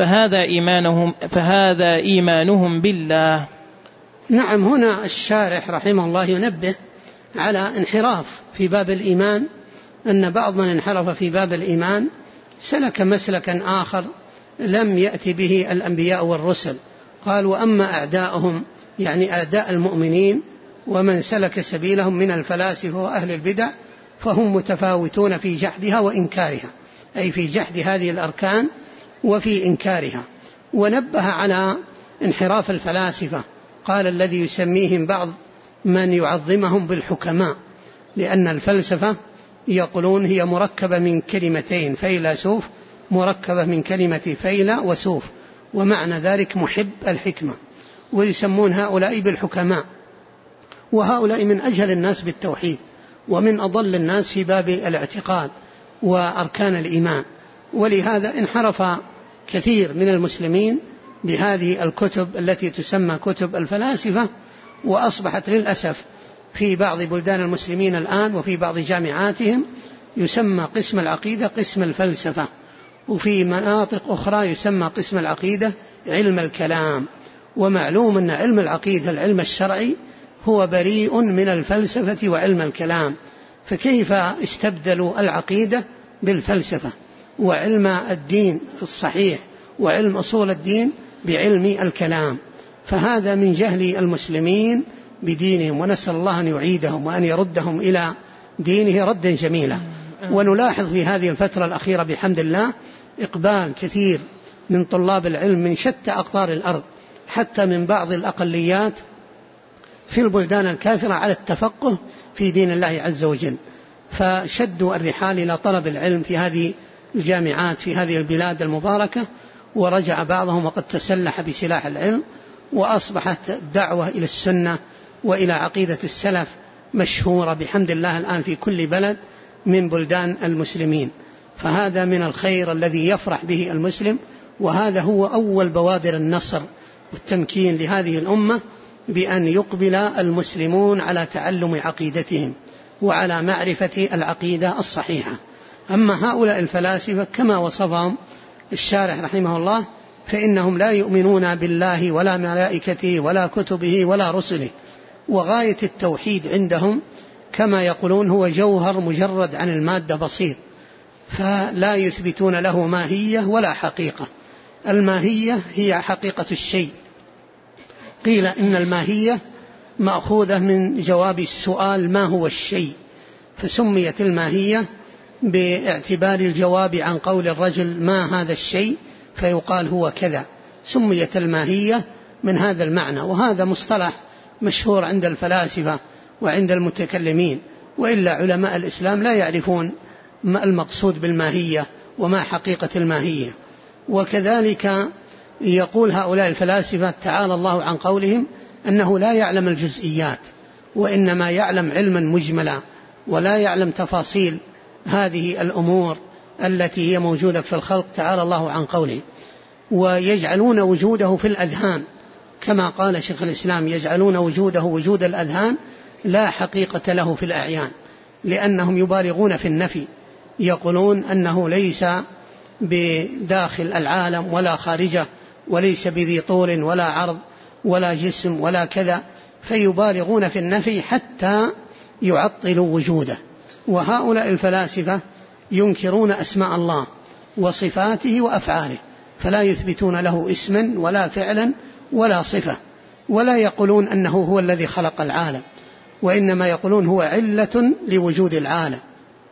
فهذا إيمانهم بالله. نعم، هنا الشارح رحمه الله ينبه على انحراف في باب الإيمان، أن بعض من انحرف في باب الإيمان سلك مسلكا آخر لم يأتي به الأنبياء والرسل. قال: وأما أعداؤهم يعني أعداء المؤمنين ومن سلك سبيلهم من الفلاسفة وأهل البدع فهم متفاوتون في جحدها وإنكارها، أي في جحد هذه الأركان وفي إنكارها. ونبه على انحراف الفلاسفة، قال: الذي يسميهم بعض من يعظمهم بالحكماء، لأن الفلسفة يقولون هي مركبة من كلمتين، فيلسوف مركبة من كلمة فيل وسوف، ومعنى ذلك محب الحكمة، ويسمون هؤلاء بالحكماء، وهؤلاء من أجهل الناس بالتوحيد ومن أضل الناس في باب الاعتقاد وأركان الإيمان. ولهذا انحرف كثير من المسلمين بهذه الكتب التي تسمى كتب الفلاسفة، وأصبحت للأسف في بعض بلدان المسلمين الآن وفي بعض جامعاتهم يسمى قسم العقيدة قسم الفلسفة، وفي مناطق أخرى يسمى قسم العقيدة علم الكلام. ومعلوم أن علم العقيدة العلم الشرعي هو بريء من الفلسفة وعلم الكلام، فكيف استبدلوا العقيدة بالفلسفة، وعلم الدين الصحيح وعلم أصول الدين بعلم الكلام؟ فهذا من جهل المسلمين بدينهم، ونسأل الله أن يعيدهم وأن يردهم إلى دينه ردا جميلا. ونلاحظ في هذه الفترة الأخيرة بحمد الله إقبال كثير من طلاب العلم من شتى أقطار الأرض، حتى من بعض الأقليات في البلدان الكافرة، على التفقه في دين الله عز وجل، فشدوا الرحال إلى طلب العلم في هذه الجامعات في هذه البلاد المباركة، ورجع بعضهم وقد تسلح بسلاح العلم، وأصبحت الدعوة إلى السنة وإلى عقيدة السلف مشهورة بحمد الله الآن في كل بلد من بلدان المسلمين. فهذا من الخير الذي يفرح به المسلم، وهذا هو أول بوادر النصر والتمكين لهذه الأمة، بأن يقبل المسلمون على تعلم عقيدتهم وعلى معرفة العقيدة الصحيحة. أما هؤلاء الفلاسفة كما وصفهم الشارح رحمه الله فإنهم لا يؤمنون بالله ولا ملائكته ولا كتبه ولا رسله، وغاية التوحيد عندهم كما يقولون هو جوهر مجرد عن المادة بسيط، فلا يثبتون له ماهية ولا حقيقة. الماهية هي حقيقة الشيء، قيل إن الماهية مأخوذة من جواب السؤال ما هو الشيء، فسميت الماهية باعتبار الجواب عن قول الرجل ما هذا الشيء، فيقال هو كذا، سميت الماهية من هذا المعنى. وهذا مصطلح مشهور عند الفلاسفة وعند المتكلمين، وإلا علماء الإسلام لا يعرفون ما المقصود بالماهية وما حقيقة الماهية. وكذلك يقول هؤلاء الفلاسفة تعالى الله عن قولهم أنه لا يعلم الجزئيات، وإنما يعلم علما مجملا، ولا يعلم تفاصيل هذه الأمور التي هي موجودة في الخلق تعالى الله عن قوله. ويجعلون وجوده في الأذهان كما قال شيخ الإسلام: يجعلون وجوده وجود الأذهان لا حقيقة له في الأعيان، لأنهم يبالغون في النفي، يقولون أنه ليس بداخل العالم ولا خارجه، وليس بذي طول ولا عرض ولا جسم ولا كذا، فيبالغون في النفي حتى يعطلوا وجوده. وهؤلاء الفلاسفة ينكرون أسماء الله وصفاته وأفعاله، فلا يثبتون له اسما ولا فعلا ولا صفة، ولا يقولون أنه هو الذي خلق العالم، وإنما يقولون هو علة لوجود العالم،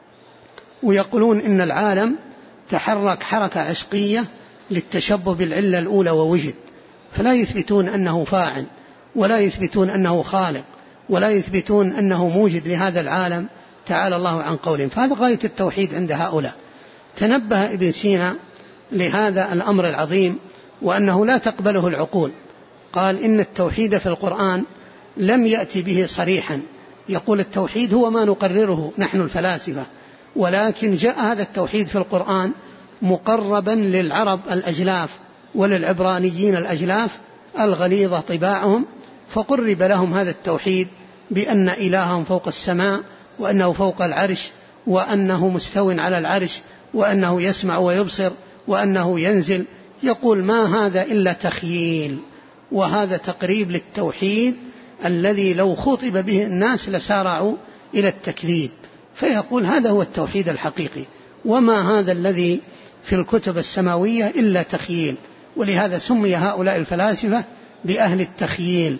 ويقولون إن العالم تحرك حركة عشقية للتشبه بالعلة الأولى ووجد، فلا يثبتون أنه فاعل، ولا يثبتون أنه خالق، ولا يثبتون أنه موجد لهذا العالم تعالى الله عن قولهم. فهذا غاية التوحيد عند هؤلاء. تنبه ابن سينا لهذا الأمر العظيم، وأنه لا تقبله العقول. قال إن التوحيد في القرآن لم يأتي به صريحا، يقول التوحيد هو ما نقرره نحن الفلاسفة، ولكن جاء هذا التوحيد في القرآن مقربا للعرب الأجلاف وللعبرانيين الأجلاف الغليظة طباعهم، فقرب لهم هذا التوحيد بأن إلههم فوق السماء، وأنه فوق العرش، وأنه مستو على العرش، وأنه يسمع ويبصر، وأنه ينزل. يقول ما هذا إلا تخييل، وهذا تقريب للتوحيد الذي لو خطب به الناس لسارعوا إلى التكذيب. فيقول هذا هو التوحيد الحقيقي، وما هذا الذي في الكتب السماوية إلا تخييل. ولهذا سمي هؤلاء الفلاسفة بأهل التخييل.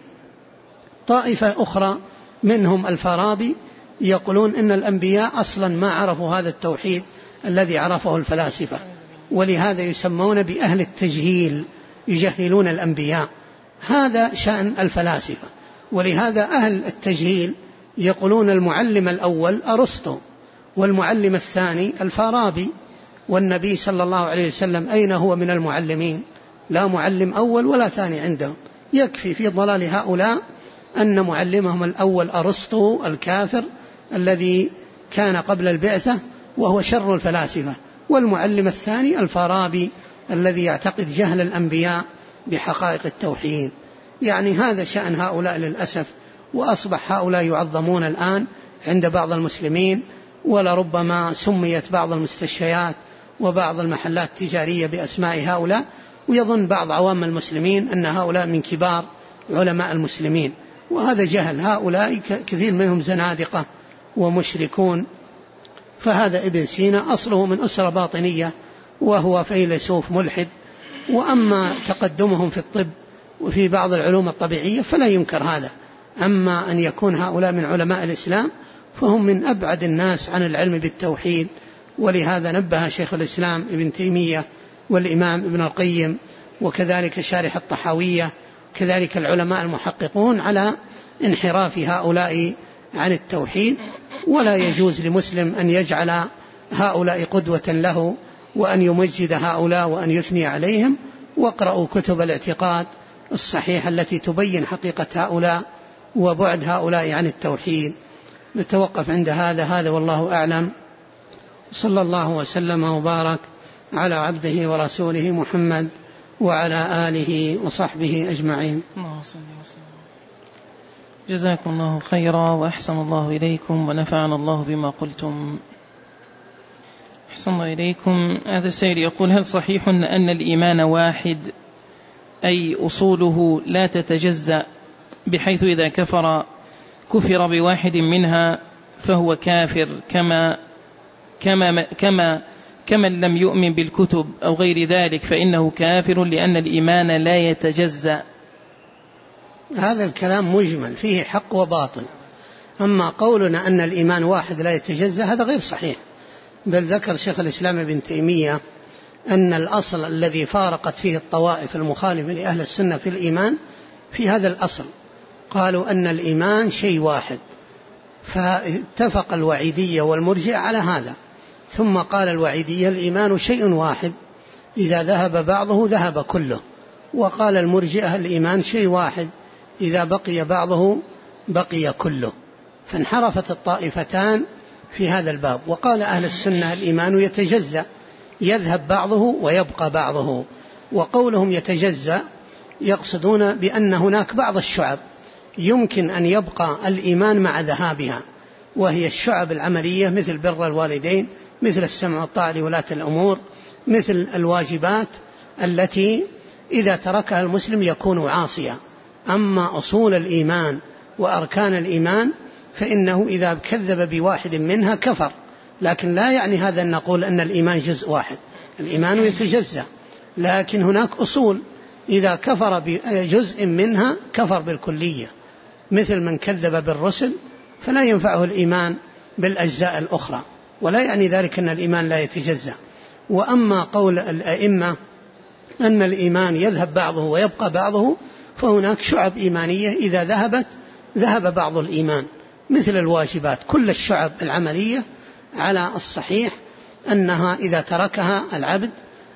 طائفة أخرى منهم الفارابي يقولون إن الأنبياء أصلا ما عرفوا هذا التوحيد الذي عرفه الفلاسفة، ولهذا يسمون بأهل التجهيل، يجهلون الأنبياء. هذا شأن الفلاسفة. ولهذا أهل التجهيل يقولون المعلم الأول أرسطو، والمعلم الثاني الفارابي، والنبي صلى الله عليه وسلم أين هو من المعلمين؟ لا معلم أول ولا ثاني عندهم. يكفي في ضلال هؤلاء أن معلمهم الأول أرسطو الكافر الذي كان قبل البعثة وهو شر الفلاسفة، والمعلم الثاني الفارابي الذي يعتقد جهل الأنبياء بحقائق التوحيد. يعني هذا شأن هؤلاء للأسف. وأصبح هؤلاء يعظمون الآن عند بعض المسلمين، ولربما سميت بعض المستشفيات وبعض المحلات التجارية بأسماء هؤلاء، ويظن بعض عوام المسلمين أن هؤلاء من كبار علماء المسلمين، وهذا جهل. هؤلاء كثير منهم زنادقة ومشركون. فهذا ابن سينا أصله من أسرة باطنية، وهو فيلسوف ملحد. وأما تقدمهم في الطب وفي بعض العلوم الطبيعية فلا ينكر هذا. أما أن يكون هؤلاء من علماء الإسلام فهم من أبعد الناس عن العلم بالتوحيد. ولهذا نبه شيخ الإسلام ابن تيمية والإمام ابن القيم، وكذلك شارح الطحاوية، كذلك العلماء المحققون، على انحراف هؤلاء عن التوحيد. ولا يجوز لمسلم أن يجعل هؤلاء قدوة له، وأن يمجد هؤلاء وأن يثني عليهم. واقرأوا كتب الاعتقاد الصحيحة التي تبين حقيقة هؤلاء وبعد هؤلاء عن التوحيد. نتوقف عند هذا والله أعلم. صلى الله وسلم وبارك على عبده ورسوله محمد وعلى آله وصحبه أجمعين. جزاكم الله خيرا وأحسن الله إليكم ونفعنا الله بما قلتم. أحسن الله إليكم. هذا السائل يقول: هل صحيح أن الإيمان واحد، أي أصوله لا تتجزأ، بحيث إذا كفر بواحد منها فهو كافر كمن لم يؤمن بالكتب أو غير ذلك فإنه كافر لأن الإيمان لا يتجزأ؟ هذا الكلام مجمل فيه حق وباطل. أما قولنا أن الإيمان واحد لا يتجزأ هذا غير صحيح، بل ذكر شيخ الإسلام ابن تيمية أن الأصل الذي فارقت فيه الطوائف المخالفة لأهل السنة في الإيمان في هذا الأصل، قالوا أن الإيمان شيء واحد، فاتفق الوعيدية والمرجئة على هذا. ثم قال الوعيدية الإيمان شيء واحد، إذا ذهب بعضه ذهب كله. وقال المرجئة الإيمان شيء واحد، إذا بقي بعضه بقي كله. فانحرفت الطائفتان في هذا الباب. وقال أهل السنة الإيمان يتجزأ، يذهب بعضه ويبقى بعضه. وقولهم يتجزأ يقصدون بأن هناك بعض الشعب يمكن أن يبقى الإيمان مع ذهابها، وهي الشعب العملية مثل بر الوالدين، مثل السمع والطاعة لولاة الأمور، مثل الواجبات التي إذا تركها المسلم يكون عاصيا. أما أصول الإيمان وأركان الإيمان فإنه إذا كذب بواحد منها كفر، لكن لا يعني هذا أن نقول أن الإيمان جزء واحد، الإيمان يتجزأ، لكن هناك أصول إذا كفر بجزء منها كفر بالكلية، مثل من كذب بالرسل فلا ينفعه الإيمان بالأجزاء الأخرى، ولا يعني ذلك أن الإيمان لا يتجزأ. وأما قول الأئمة أن الإيمان يذهب بعضه ويبقى بعضه، فهناك شعب إيمانية إذا ذهبت ذهب بعض الإيمان، مثل الواجبات. كل الشعب العملية على الصحيح أنها إذا تركها العبد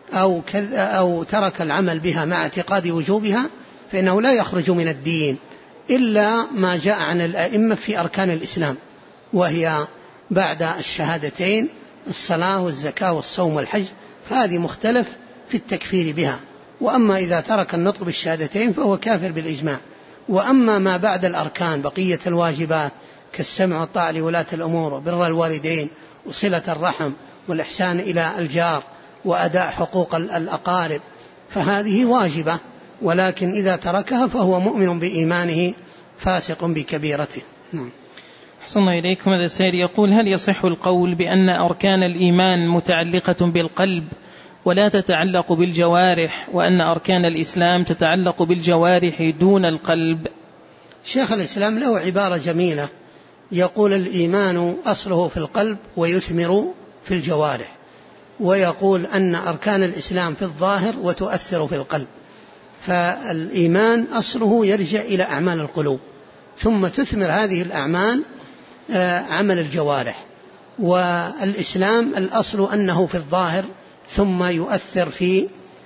أو ترك العمل بها مع اعتقاد وجوبها فإنه لا يخرج من الدين إلا ما جاء عن الأئمة في أركان الإسلام، وهي بعد الشهادتين الصلاة والزكاة والصوم والحج، فهذه مختلف في التكفير بها. وأما إذا ترك النطق بالشهادتين فهو كافر بالإجماع. وأما ما بعد الأركان بقية الواجبات كالسمع والطاعة لولاة الأمور وبر الوالدين وصلة الرحم والإحسان إلى الجار وأداء حقوق الأقارب، فهذه واجبة، ولكن إذا تركها فهو مؤمن بإيمانه فاسق بكبيرته. أحسن الله إليكم. هذا السائل يقول: هل يصح القول بأن أركان الإيمان متعلقة بالقلب ولا تتعلق بالجوارح، وأن أركان الإسلام تتعلق بالجوارح دون القلب؟ شيخ الإسلام له عبارة جميلة يقول: الإيمان أصله في القلب ويثمر في الجوارح، ويقول أن أركان الإسلام في الظاهر وتؤثر في القلب. فالإيمان أصله يرجع إلى أعمال القلوب، ثم تثمر هذه الأعمال عمل الجوارح. والإسلام الأصل أنه في الظاهر ثم يؤثر في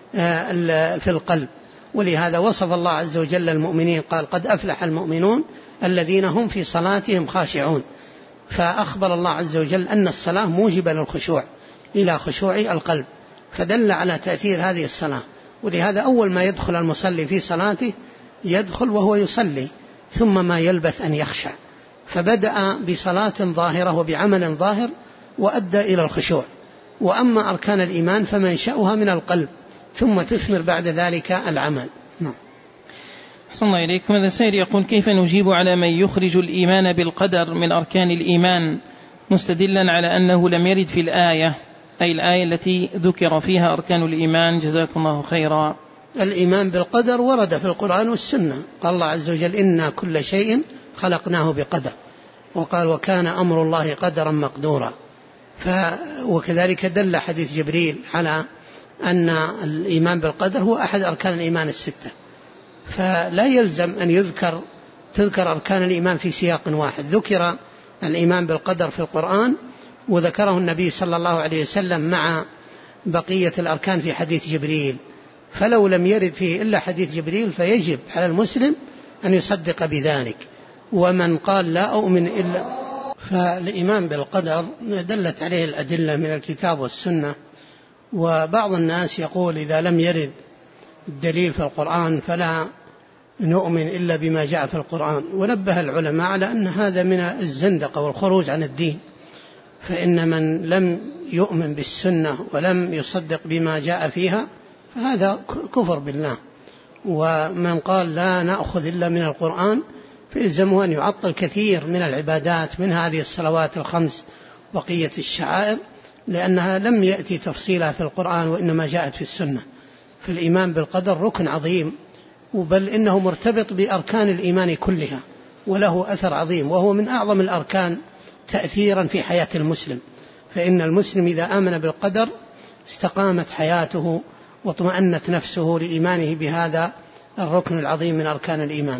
القلب. ولهذا وصف الله عز وجل المؤمنين قال: قد أفلح المؤمنون الذين هم في صلاتهم خاشعون. فأخبر الله عز وجل أن الصلاة موجبة للخشوع إلى خشوع القلب، فدل على تأثير هذه الصلاة. ولهذا أول ما يدخل المصلي في صلاته يدخل وهو يصلي، ثم ما يلبث أن يخشع، فبدأ بصلاة ظاهرة وبعمل ظاهر وأدى إلى الخشوع. وأما أركان الإيمان فمنشأها من القلب، ثم تثمر بعد ذلك العمل. أحسن الله إليكم. هذا السائل يقول: كيف نجيب على من يخرج الإيمان بالقدر من أركان الإيمان مستدلا على أنه لم يرد في الآية، أي الآية التي ذكر فيها أركان الإيمان؟ جزاكم الله خيرا. الإيمان بالقدر ورد في القرآن والسنة، قال الله عز وجل: إنا كل شيء خلقناه بقدر، وقال: وكان أمر الله قدرا مقدورا. وكذلك دل حديث جبريل على أن الإيمان بالقدر هو أحد أركان الإيمان الستة. فلا يلزم أن تذكر أركان الإيمان في سياق واحد. ذكر الإيمان بالقدر في القرآن وذكره النبي صلى الله عليه وسلم مع بقية الأركان في حديث جبريل، فلو لم يرد فيه إلا حديث جبريل فيجب على المسلم أن يصدق بذلك. ومن قال لا أؤمن إلا، فالإيمان بالقدر دلت عليه الأدلة من الكتاب والسنة. وبعض الناس يقول: إذا لم يرد الدليل في القرآن فلا نؤمن إلا بما جاء في القرآن. ونبه العلماء على أن هذا من الزندقة والخروج عن الدين، فإن من لم يؤمن بالسنة ولم يصدق بما جاء فيها فهذا كفر بالله. ومن قال لا نأخذ إلا من القرآن فيلزمه أن يعطل كثير من العبادات، من هذه الصلوات الخمس بقية الشعائر، لأنها لم يأتي تفصيلها في القرآن وإنما جاءت في السنة. فالإيمان بالقدر ركن عظيم، بل إنه مرتبط بأركان الإيمان كلها، وله أثر عظيم، وهو من أعظم الأركان تأثيرا في حياة المسلم. فإن المسلم إذا آمن بالقدر استقامت حياته واطمأنت نفسه لإيمانه بهذا الركن العظيم من أركان الإيمان.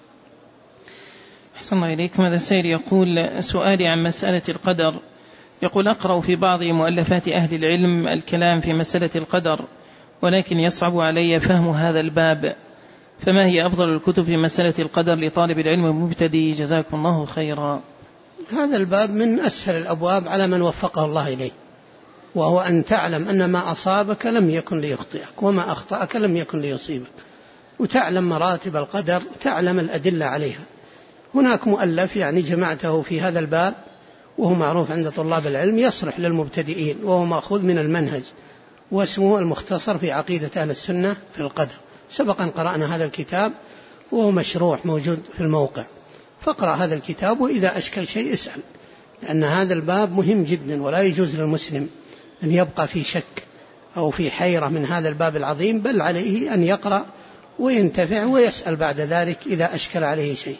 أحسن الله إليكم. هذا السائل يقول: سؤالي عن مسألة القدر. يقول: أقرأ في بعض مؤلفات أهل العلم الكلام في مسألة القدر، ولكن يصعب علي فهم هذا الباب، فما هي أفضل الكتب في مسألة القدر لطالب العلم المبتدئ؟ جزاكم الله خيرا. هذا الباب من أسهل الأبواب على من وفقه الله إليه، وهو أن تعلم أن ما أصابك لم يكن ليخطئك وما أخطأك لم يكن ليصيبك، وتعلم مراتب القدر، تعلم الأدلة عليها. هناك مؤلف يعني جمعته في هذا الباب وهو معروف عند طلاب العلم، يصلح للمبتدئين، وهو مأخوذ من المنهج، واسمه المختصر في عقيدة أهل السنة في القدر. سبقا قرأنا هذا الكتاب وهو مشروح موجود في الموقع، فاقرأ هذا الكتاب، وإذا أشكل شيء اسأل، لأن هذا الباب مهم جدا، ولا يجوز للمسلم أن يبقى في شك أو في حيرة من هذا الباب العظيم، بل عليه أن يقرأ وينتفع ويسأل بعد ذلك إذا أشكل عليه شيء.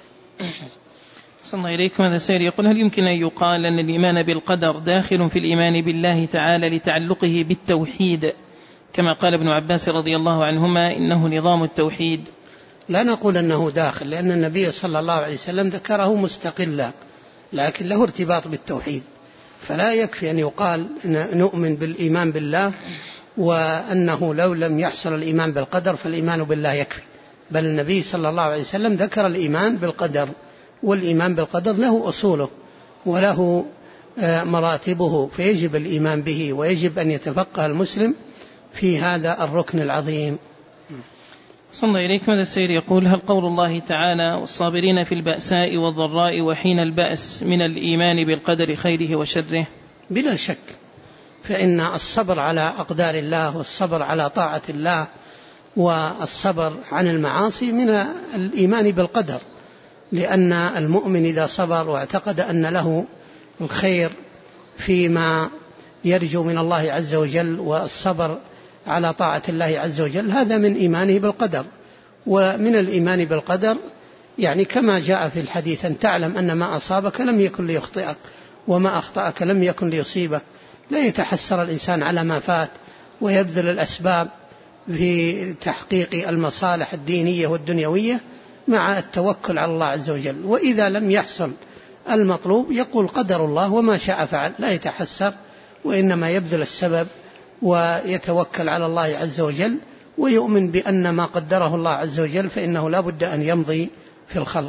صلى الله إليكم. هذا سير يقول: هل يمكن أن يقال أن الإيمان بالقدر داخل في الإيمان بالله تعالى لتعلقه بالتوحيد، كما قال ابن عباس رضي الله عنهما إنه نظام التوحيد؟ لا نقول أنه داخل، لأن النبي صلى الله عليه وسلم ذكره مستقلا، لكن له ارتباط بالتوحيد، فلا يكفي أن يقال نؤمن بالإيمان بالله وأنه لو لم يحصل الإيمان بالقدر فالإيمان بالله يكفي، بل النبي صلى الله عليه وسلم ذكر الإيمان بالقدر، والإيمان بالقدر له أصوله وله مراتبه، فيجب الإيمان به، ويجب أن يتفقه المسلم في هذا الركن العظيم. صلى الله إليكم. هذا السير يقول: هل قول الله تعالى والصابرين في البأساء والضراء وحين البأس من الإيمان بالقدر خيره وشره؟ بلا شك، فإن الصبر على أقدار الله والصبر على طاعة الله والصبر عن المعاصي من الإيمان بالقدر، لأن المؤمن إذا صبر واعتقد أن له الخير فيما يرجو من الله عز وجل، والصبر على طاعة الله عز وجل، هذا من إيمانه بالقدر. ومن الإيمان بالقدر يعني كما جاء في الحديث أن تعلم أن ما أصابك لم يكن ليخطئك وما أخطأك لم يكن ليصيبك. لا يتحسر الإنسان على ما فات ويبذل الأسباب في تحقيق المصالح الدينية والدنيوية مع التوكل على الله عز وجل، وإذا لم يحصل المطلوب يقول قدر الله وما شاء فعل، لا يتحسر، وإنما يبذل السبب ويتوكل على الله عز وجل، ويؤمن بأن ما قدره الله عز وجل فإنه لا بد أن يمضي في الخلق.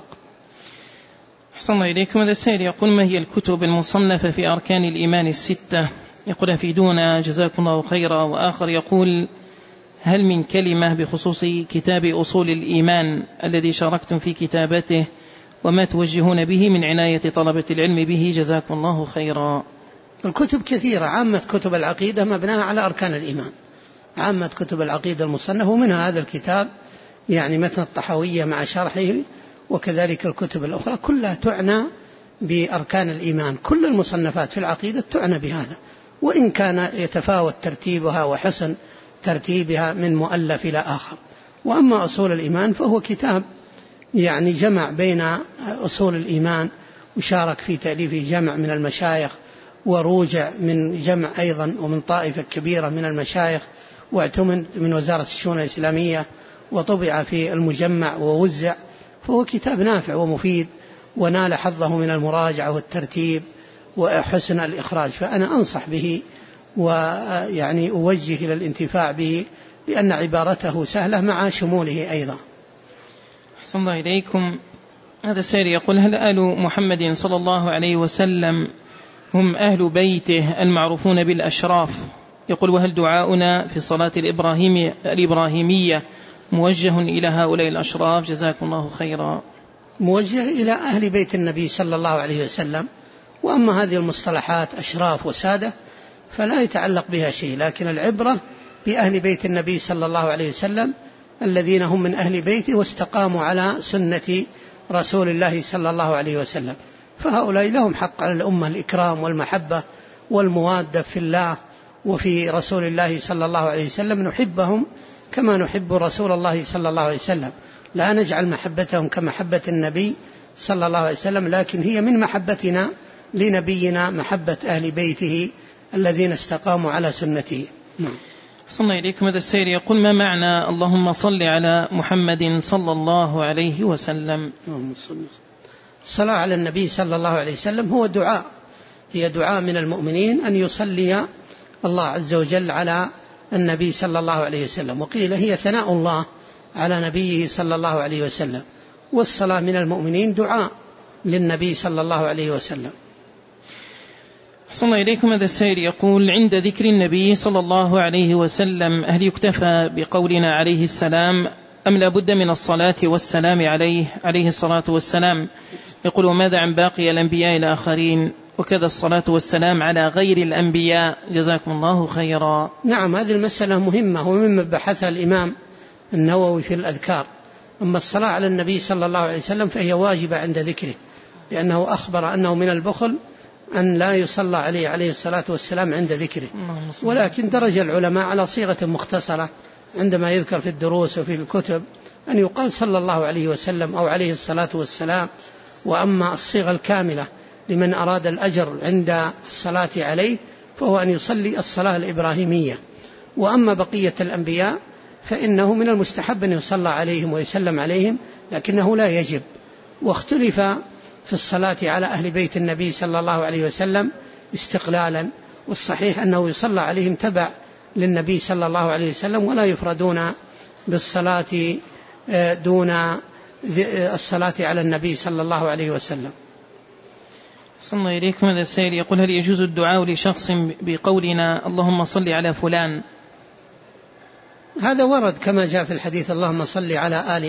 أحسن الله إليكم. هذا السائل يقول: ما هي الكتب المصنفة في أركان الإيمان الستة؟ يقول: أفيدونا جزاكم الله خيرا. وآخر يقول: هل من كلمة بخصوص كتاب أصول الإيمان الذي شاركتم في كتابته، وما توجهون به من عناية طلبة العلم به جزاكم الله خيرا؟ الكتب كثيرة، عامة كتب العقيدة مبناها على أركان الإيمان، عامة كتب العقيدة المصنفة، ومنها هذا الكتاب يعني متن الطحاوية مع شرحه، وكذلك الكتب الأخرى كلها تعنى بأركان الإيمان. كل المصنفات في العقيدة تعنى بهذا، وإن كان يتفاوت ترتيبها وحسن ترتيبها من مؤلف إلى آخر. وأما أصول الإيمان فهو كتاب يعني جمع بين أصول الإيمان، وشارك في تأليفه جمع من المشايخ، وروجع من جمع أيضا ومن طائفة كبيرة من المشايخ، واعتمد من وزارة الشؤون الإسلامية، وطبع في المجمع ووزع، فهو كتاب نافع ومفيد، ونال حظه من المراجعة والترتيب وحسن الإخراج، فأنا أنصح به ويعني أوجه إلى الانتفاع به، لأن عبارته سهلة مع شموله أيضا. أحسن الله إليكم. هذا السائل يقول: هل آل محمد صلى الله عليه وسلم هم أهل بيته المعروفون بالأشراف؟ يقول: وهل دعاؤنا في الصلاة الإبراهيمية موجه إلى هؤلاء الأشراف؟ جزاكم الله خيرا. موجه إلى أهل بيت النبي صلى الله عليه وسلم، وأما هذه المصطلحات أشراف وسادة فلا يتعلق بها شيء، لكن العبرة بأهل بيت النبي صلى الله عليه وسلم الذين هم من أهل بيته واستقاموا على سنة رسول الله صلى الله عليه وسلم، فهؤلاء لهم حق على الأمة الإكرام والمحبة والموادة في الله وفي رسول الله صلى الله عليه وسلم، نحبهم كما نحب رسول الله صلى الله عليه وسلم، لا نجعل محبتهم كمحبة النبي صلى الله عليه وسلم، لكن هي من محبتنا لنبينا محبة أهل بيته الذين استقاموا على سنته. صلى الله إليكم. هذا السير يقول: ما معنى اللهم صل على محمد صلى الله عليه وسلم؟ الصلاة على النبي صلى الله عليه وسلم هو دعاء، هي دعاء من المؤمنين أن يصلي الله عز وجل على النبي صلى الله عليه وسلم، وقيل هي ثناء الله على نبيه صلى الله عليه وسلم، والصلاة من المؤمنين دعاء للنبي صلى الله عليه وسلم. أحسن الله إليكم. هذا السائل يقول: عند ذكر النبي صلى الله عليه وسلم هل يكتفى بقولنا عليه السلام أم لا بد من الصلاة والسلام عليه الصلاة والسلام؟ يقول: وماذا عن باقي الأنبياء الآخرين وكذا الصلاة والسلام على غير الأنبياء؟ جزاكم الله خيرا. نعم، هذه المسألة مهمة ومما بحثها الإمام النووي في الأذكار. أما الصلاة على النبي صلى الله عليه وسلم فهي واجبة عند ذكره، لأنه أخبر أنه من البخل أن لا يصلى عليه الصلاة والسلام عند ذكره. ولكن درج العلماء على صيغة مختصرة عندما يذكر في الدروس وفي الكتب أن يقال صلى الله عليه وسلم أو عليه الصلاة والسلام. وأما الصيغة الكاملة لمن أراد الأجر عند الصلاة عليه فهو أن يصلي الصلاة الإبراهيمية. وأما بقية الأنبياء فإنه من المستحب أن يصلى عليهم ويسلم عليهم، لكنه لا يجب. واختلف في الصلاة على أهل بيت النبي صلى الله عليه وسلم استقلالا، والصحيح أنه يصلى عليهم تبع للنبي صلى الله عليه وسلم، ولا يفردون بالصلاة دون الصلاة على النبي صلى الله عليه وسلم. صلى الله إليكم. هذا السائل يقول: هل يجوز الدعاء لشخص بقولنا اللهم صل على فلان؟ هذا ورد كما جاء في الحديث: اللهم صل على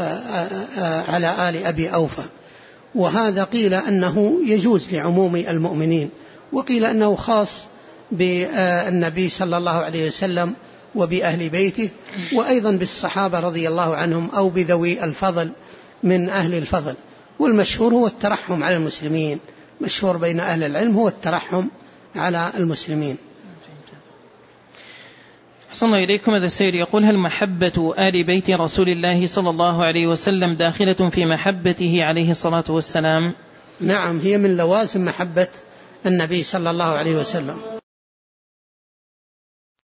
آل أبي أوفى. وهذا قيل أنه يجوز لعموم المؤمنين، وقيل أنه خاص بالنبي صلى الله عليه وسلم وبأهل بيته، وأيضا بالصحابة رضي الله عنهم أو بذوي الفضل من أهل الفضل. والمشهور هو الترحم على المسلمين، مشهور بين أهل العلم هو الترحم على المسلمين. أحسن الله إليكم. هذا السائل يقول: هل محبة آل بيت رسول الله صلى الله عليه وسلم داخلة في محبته عليه الصلاة والسلام؟ نعم، هي من لوازم محبة النبي صلى الله عليه وسلم.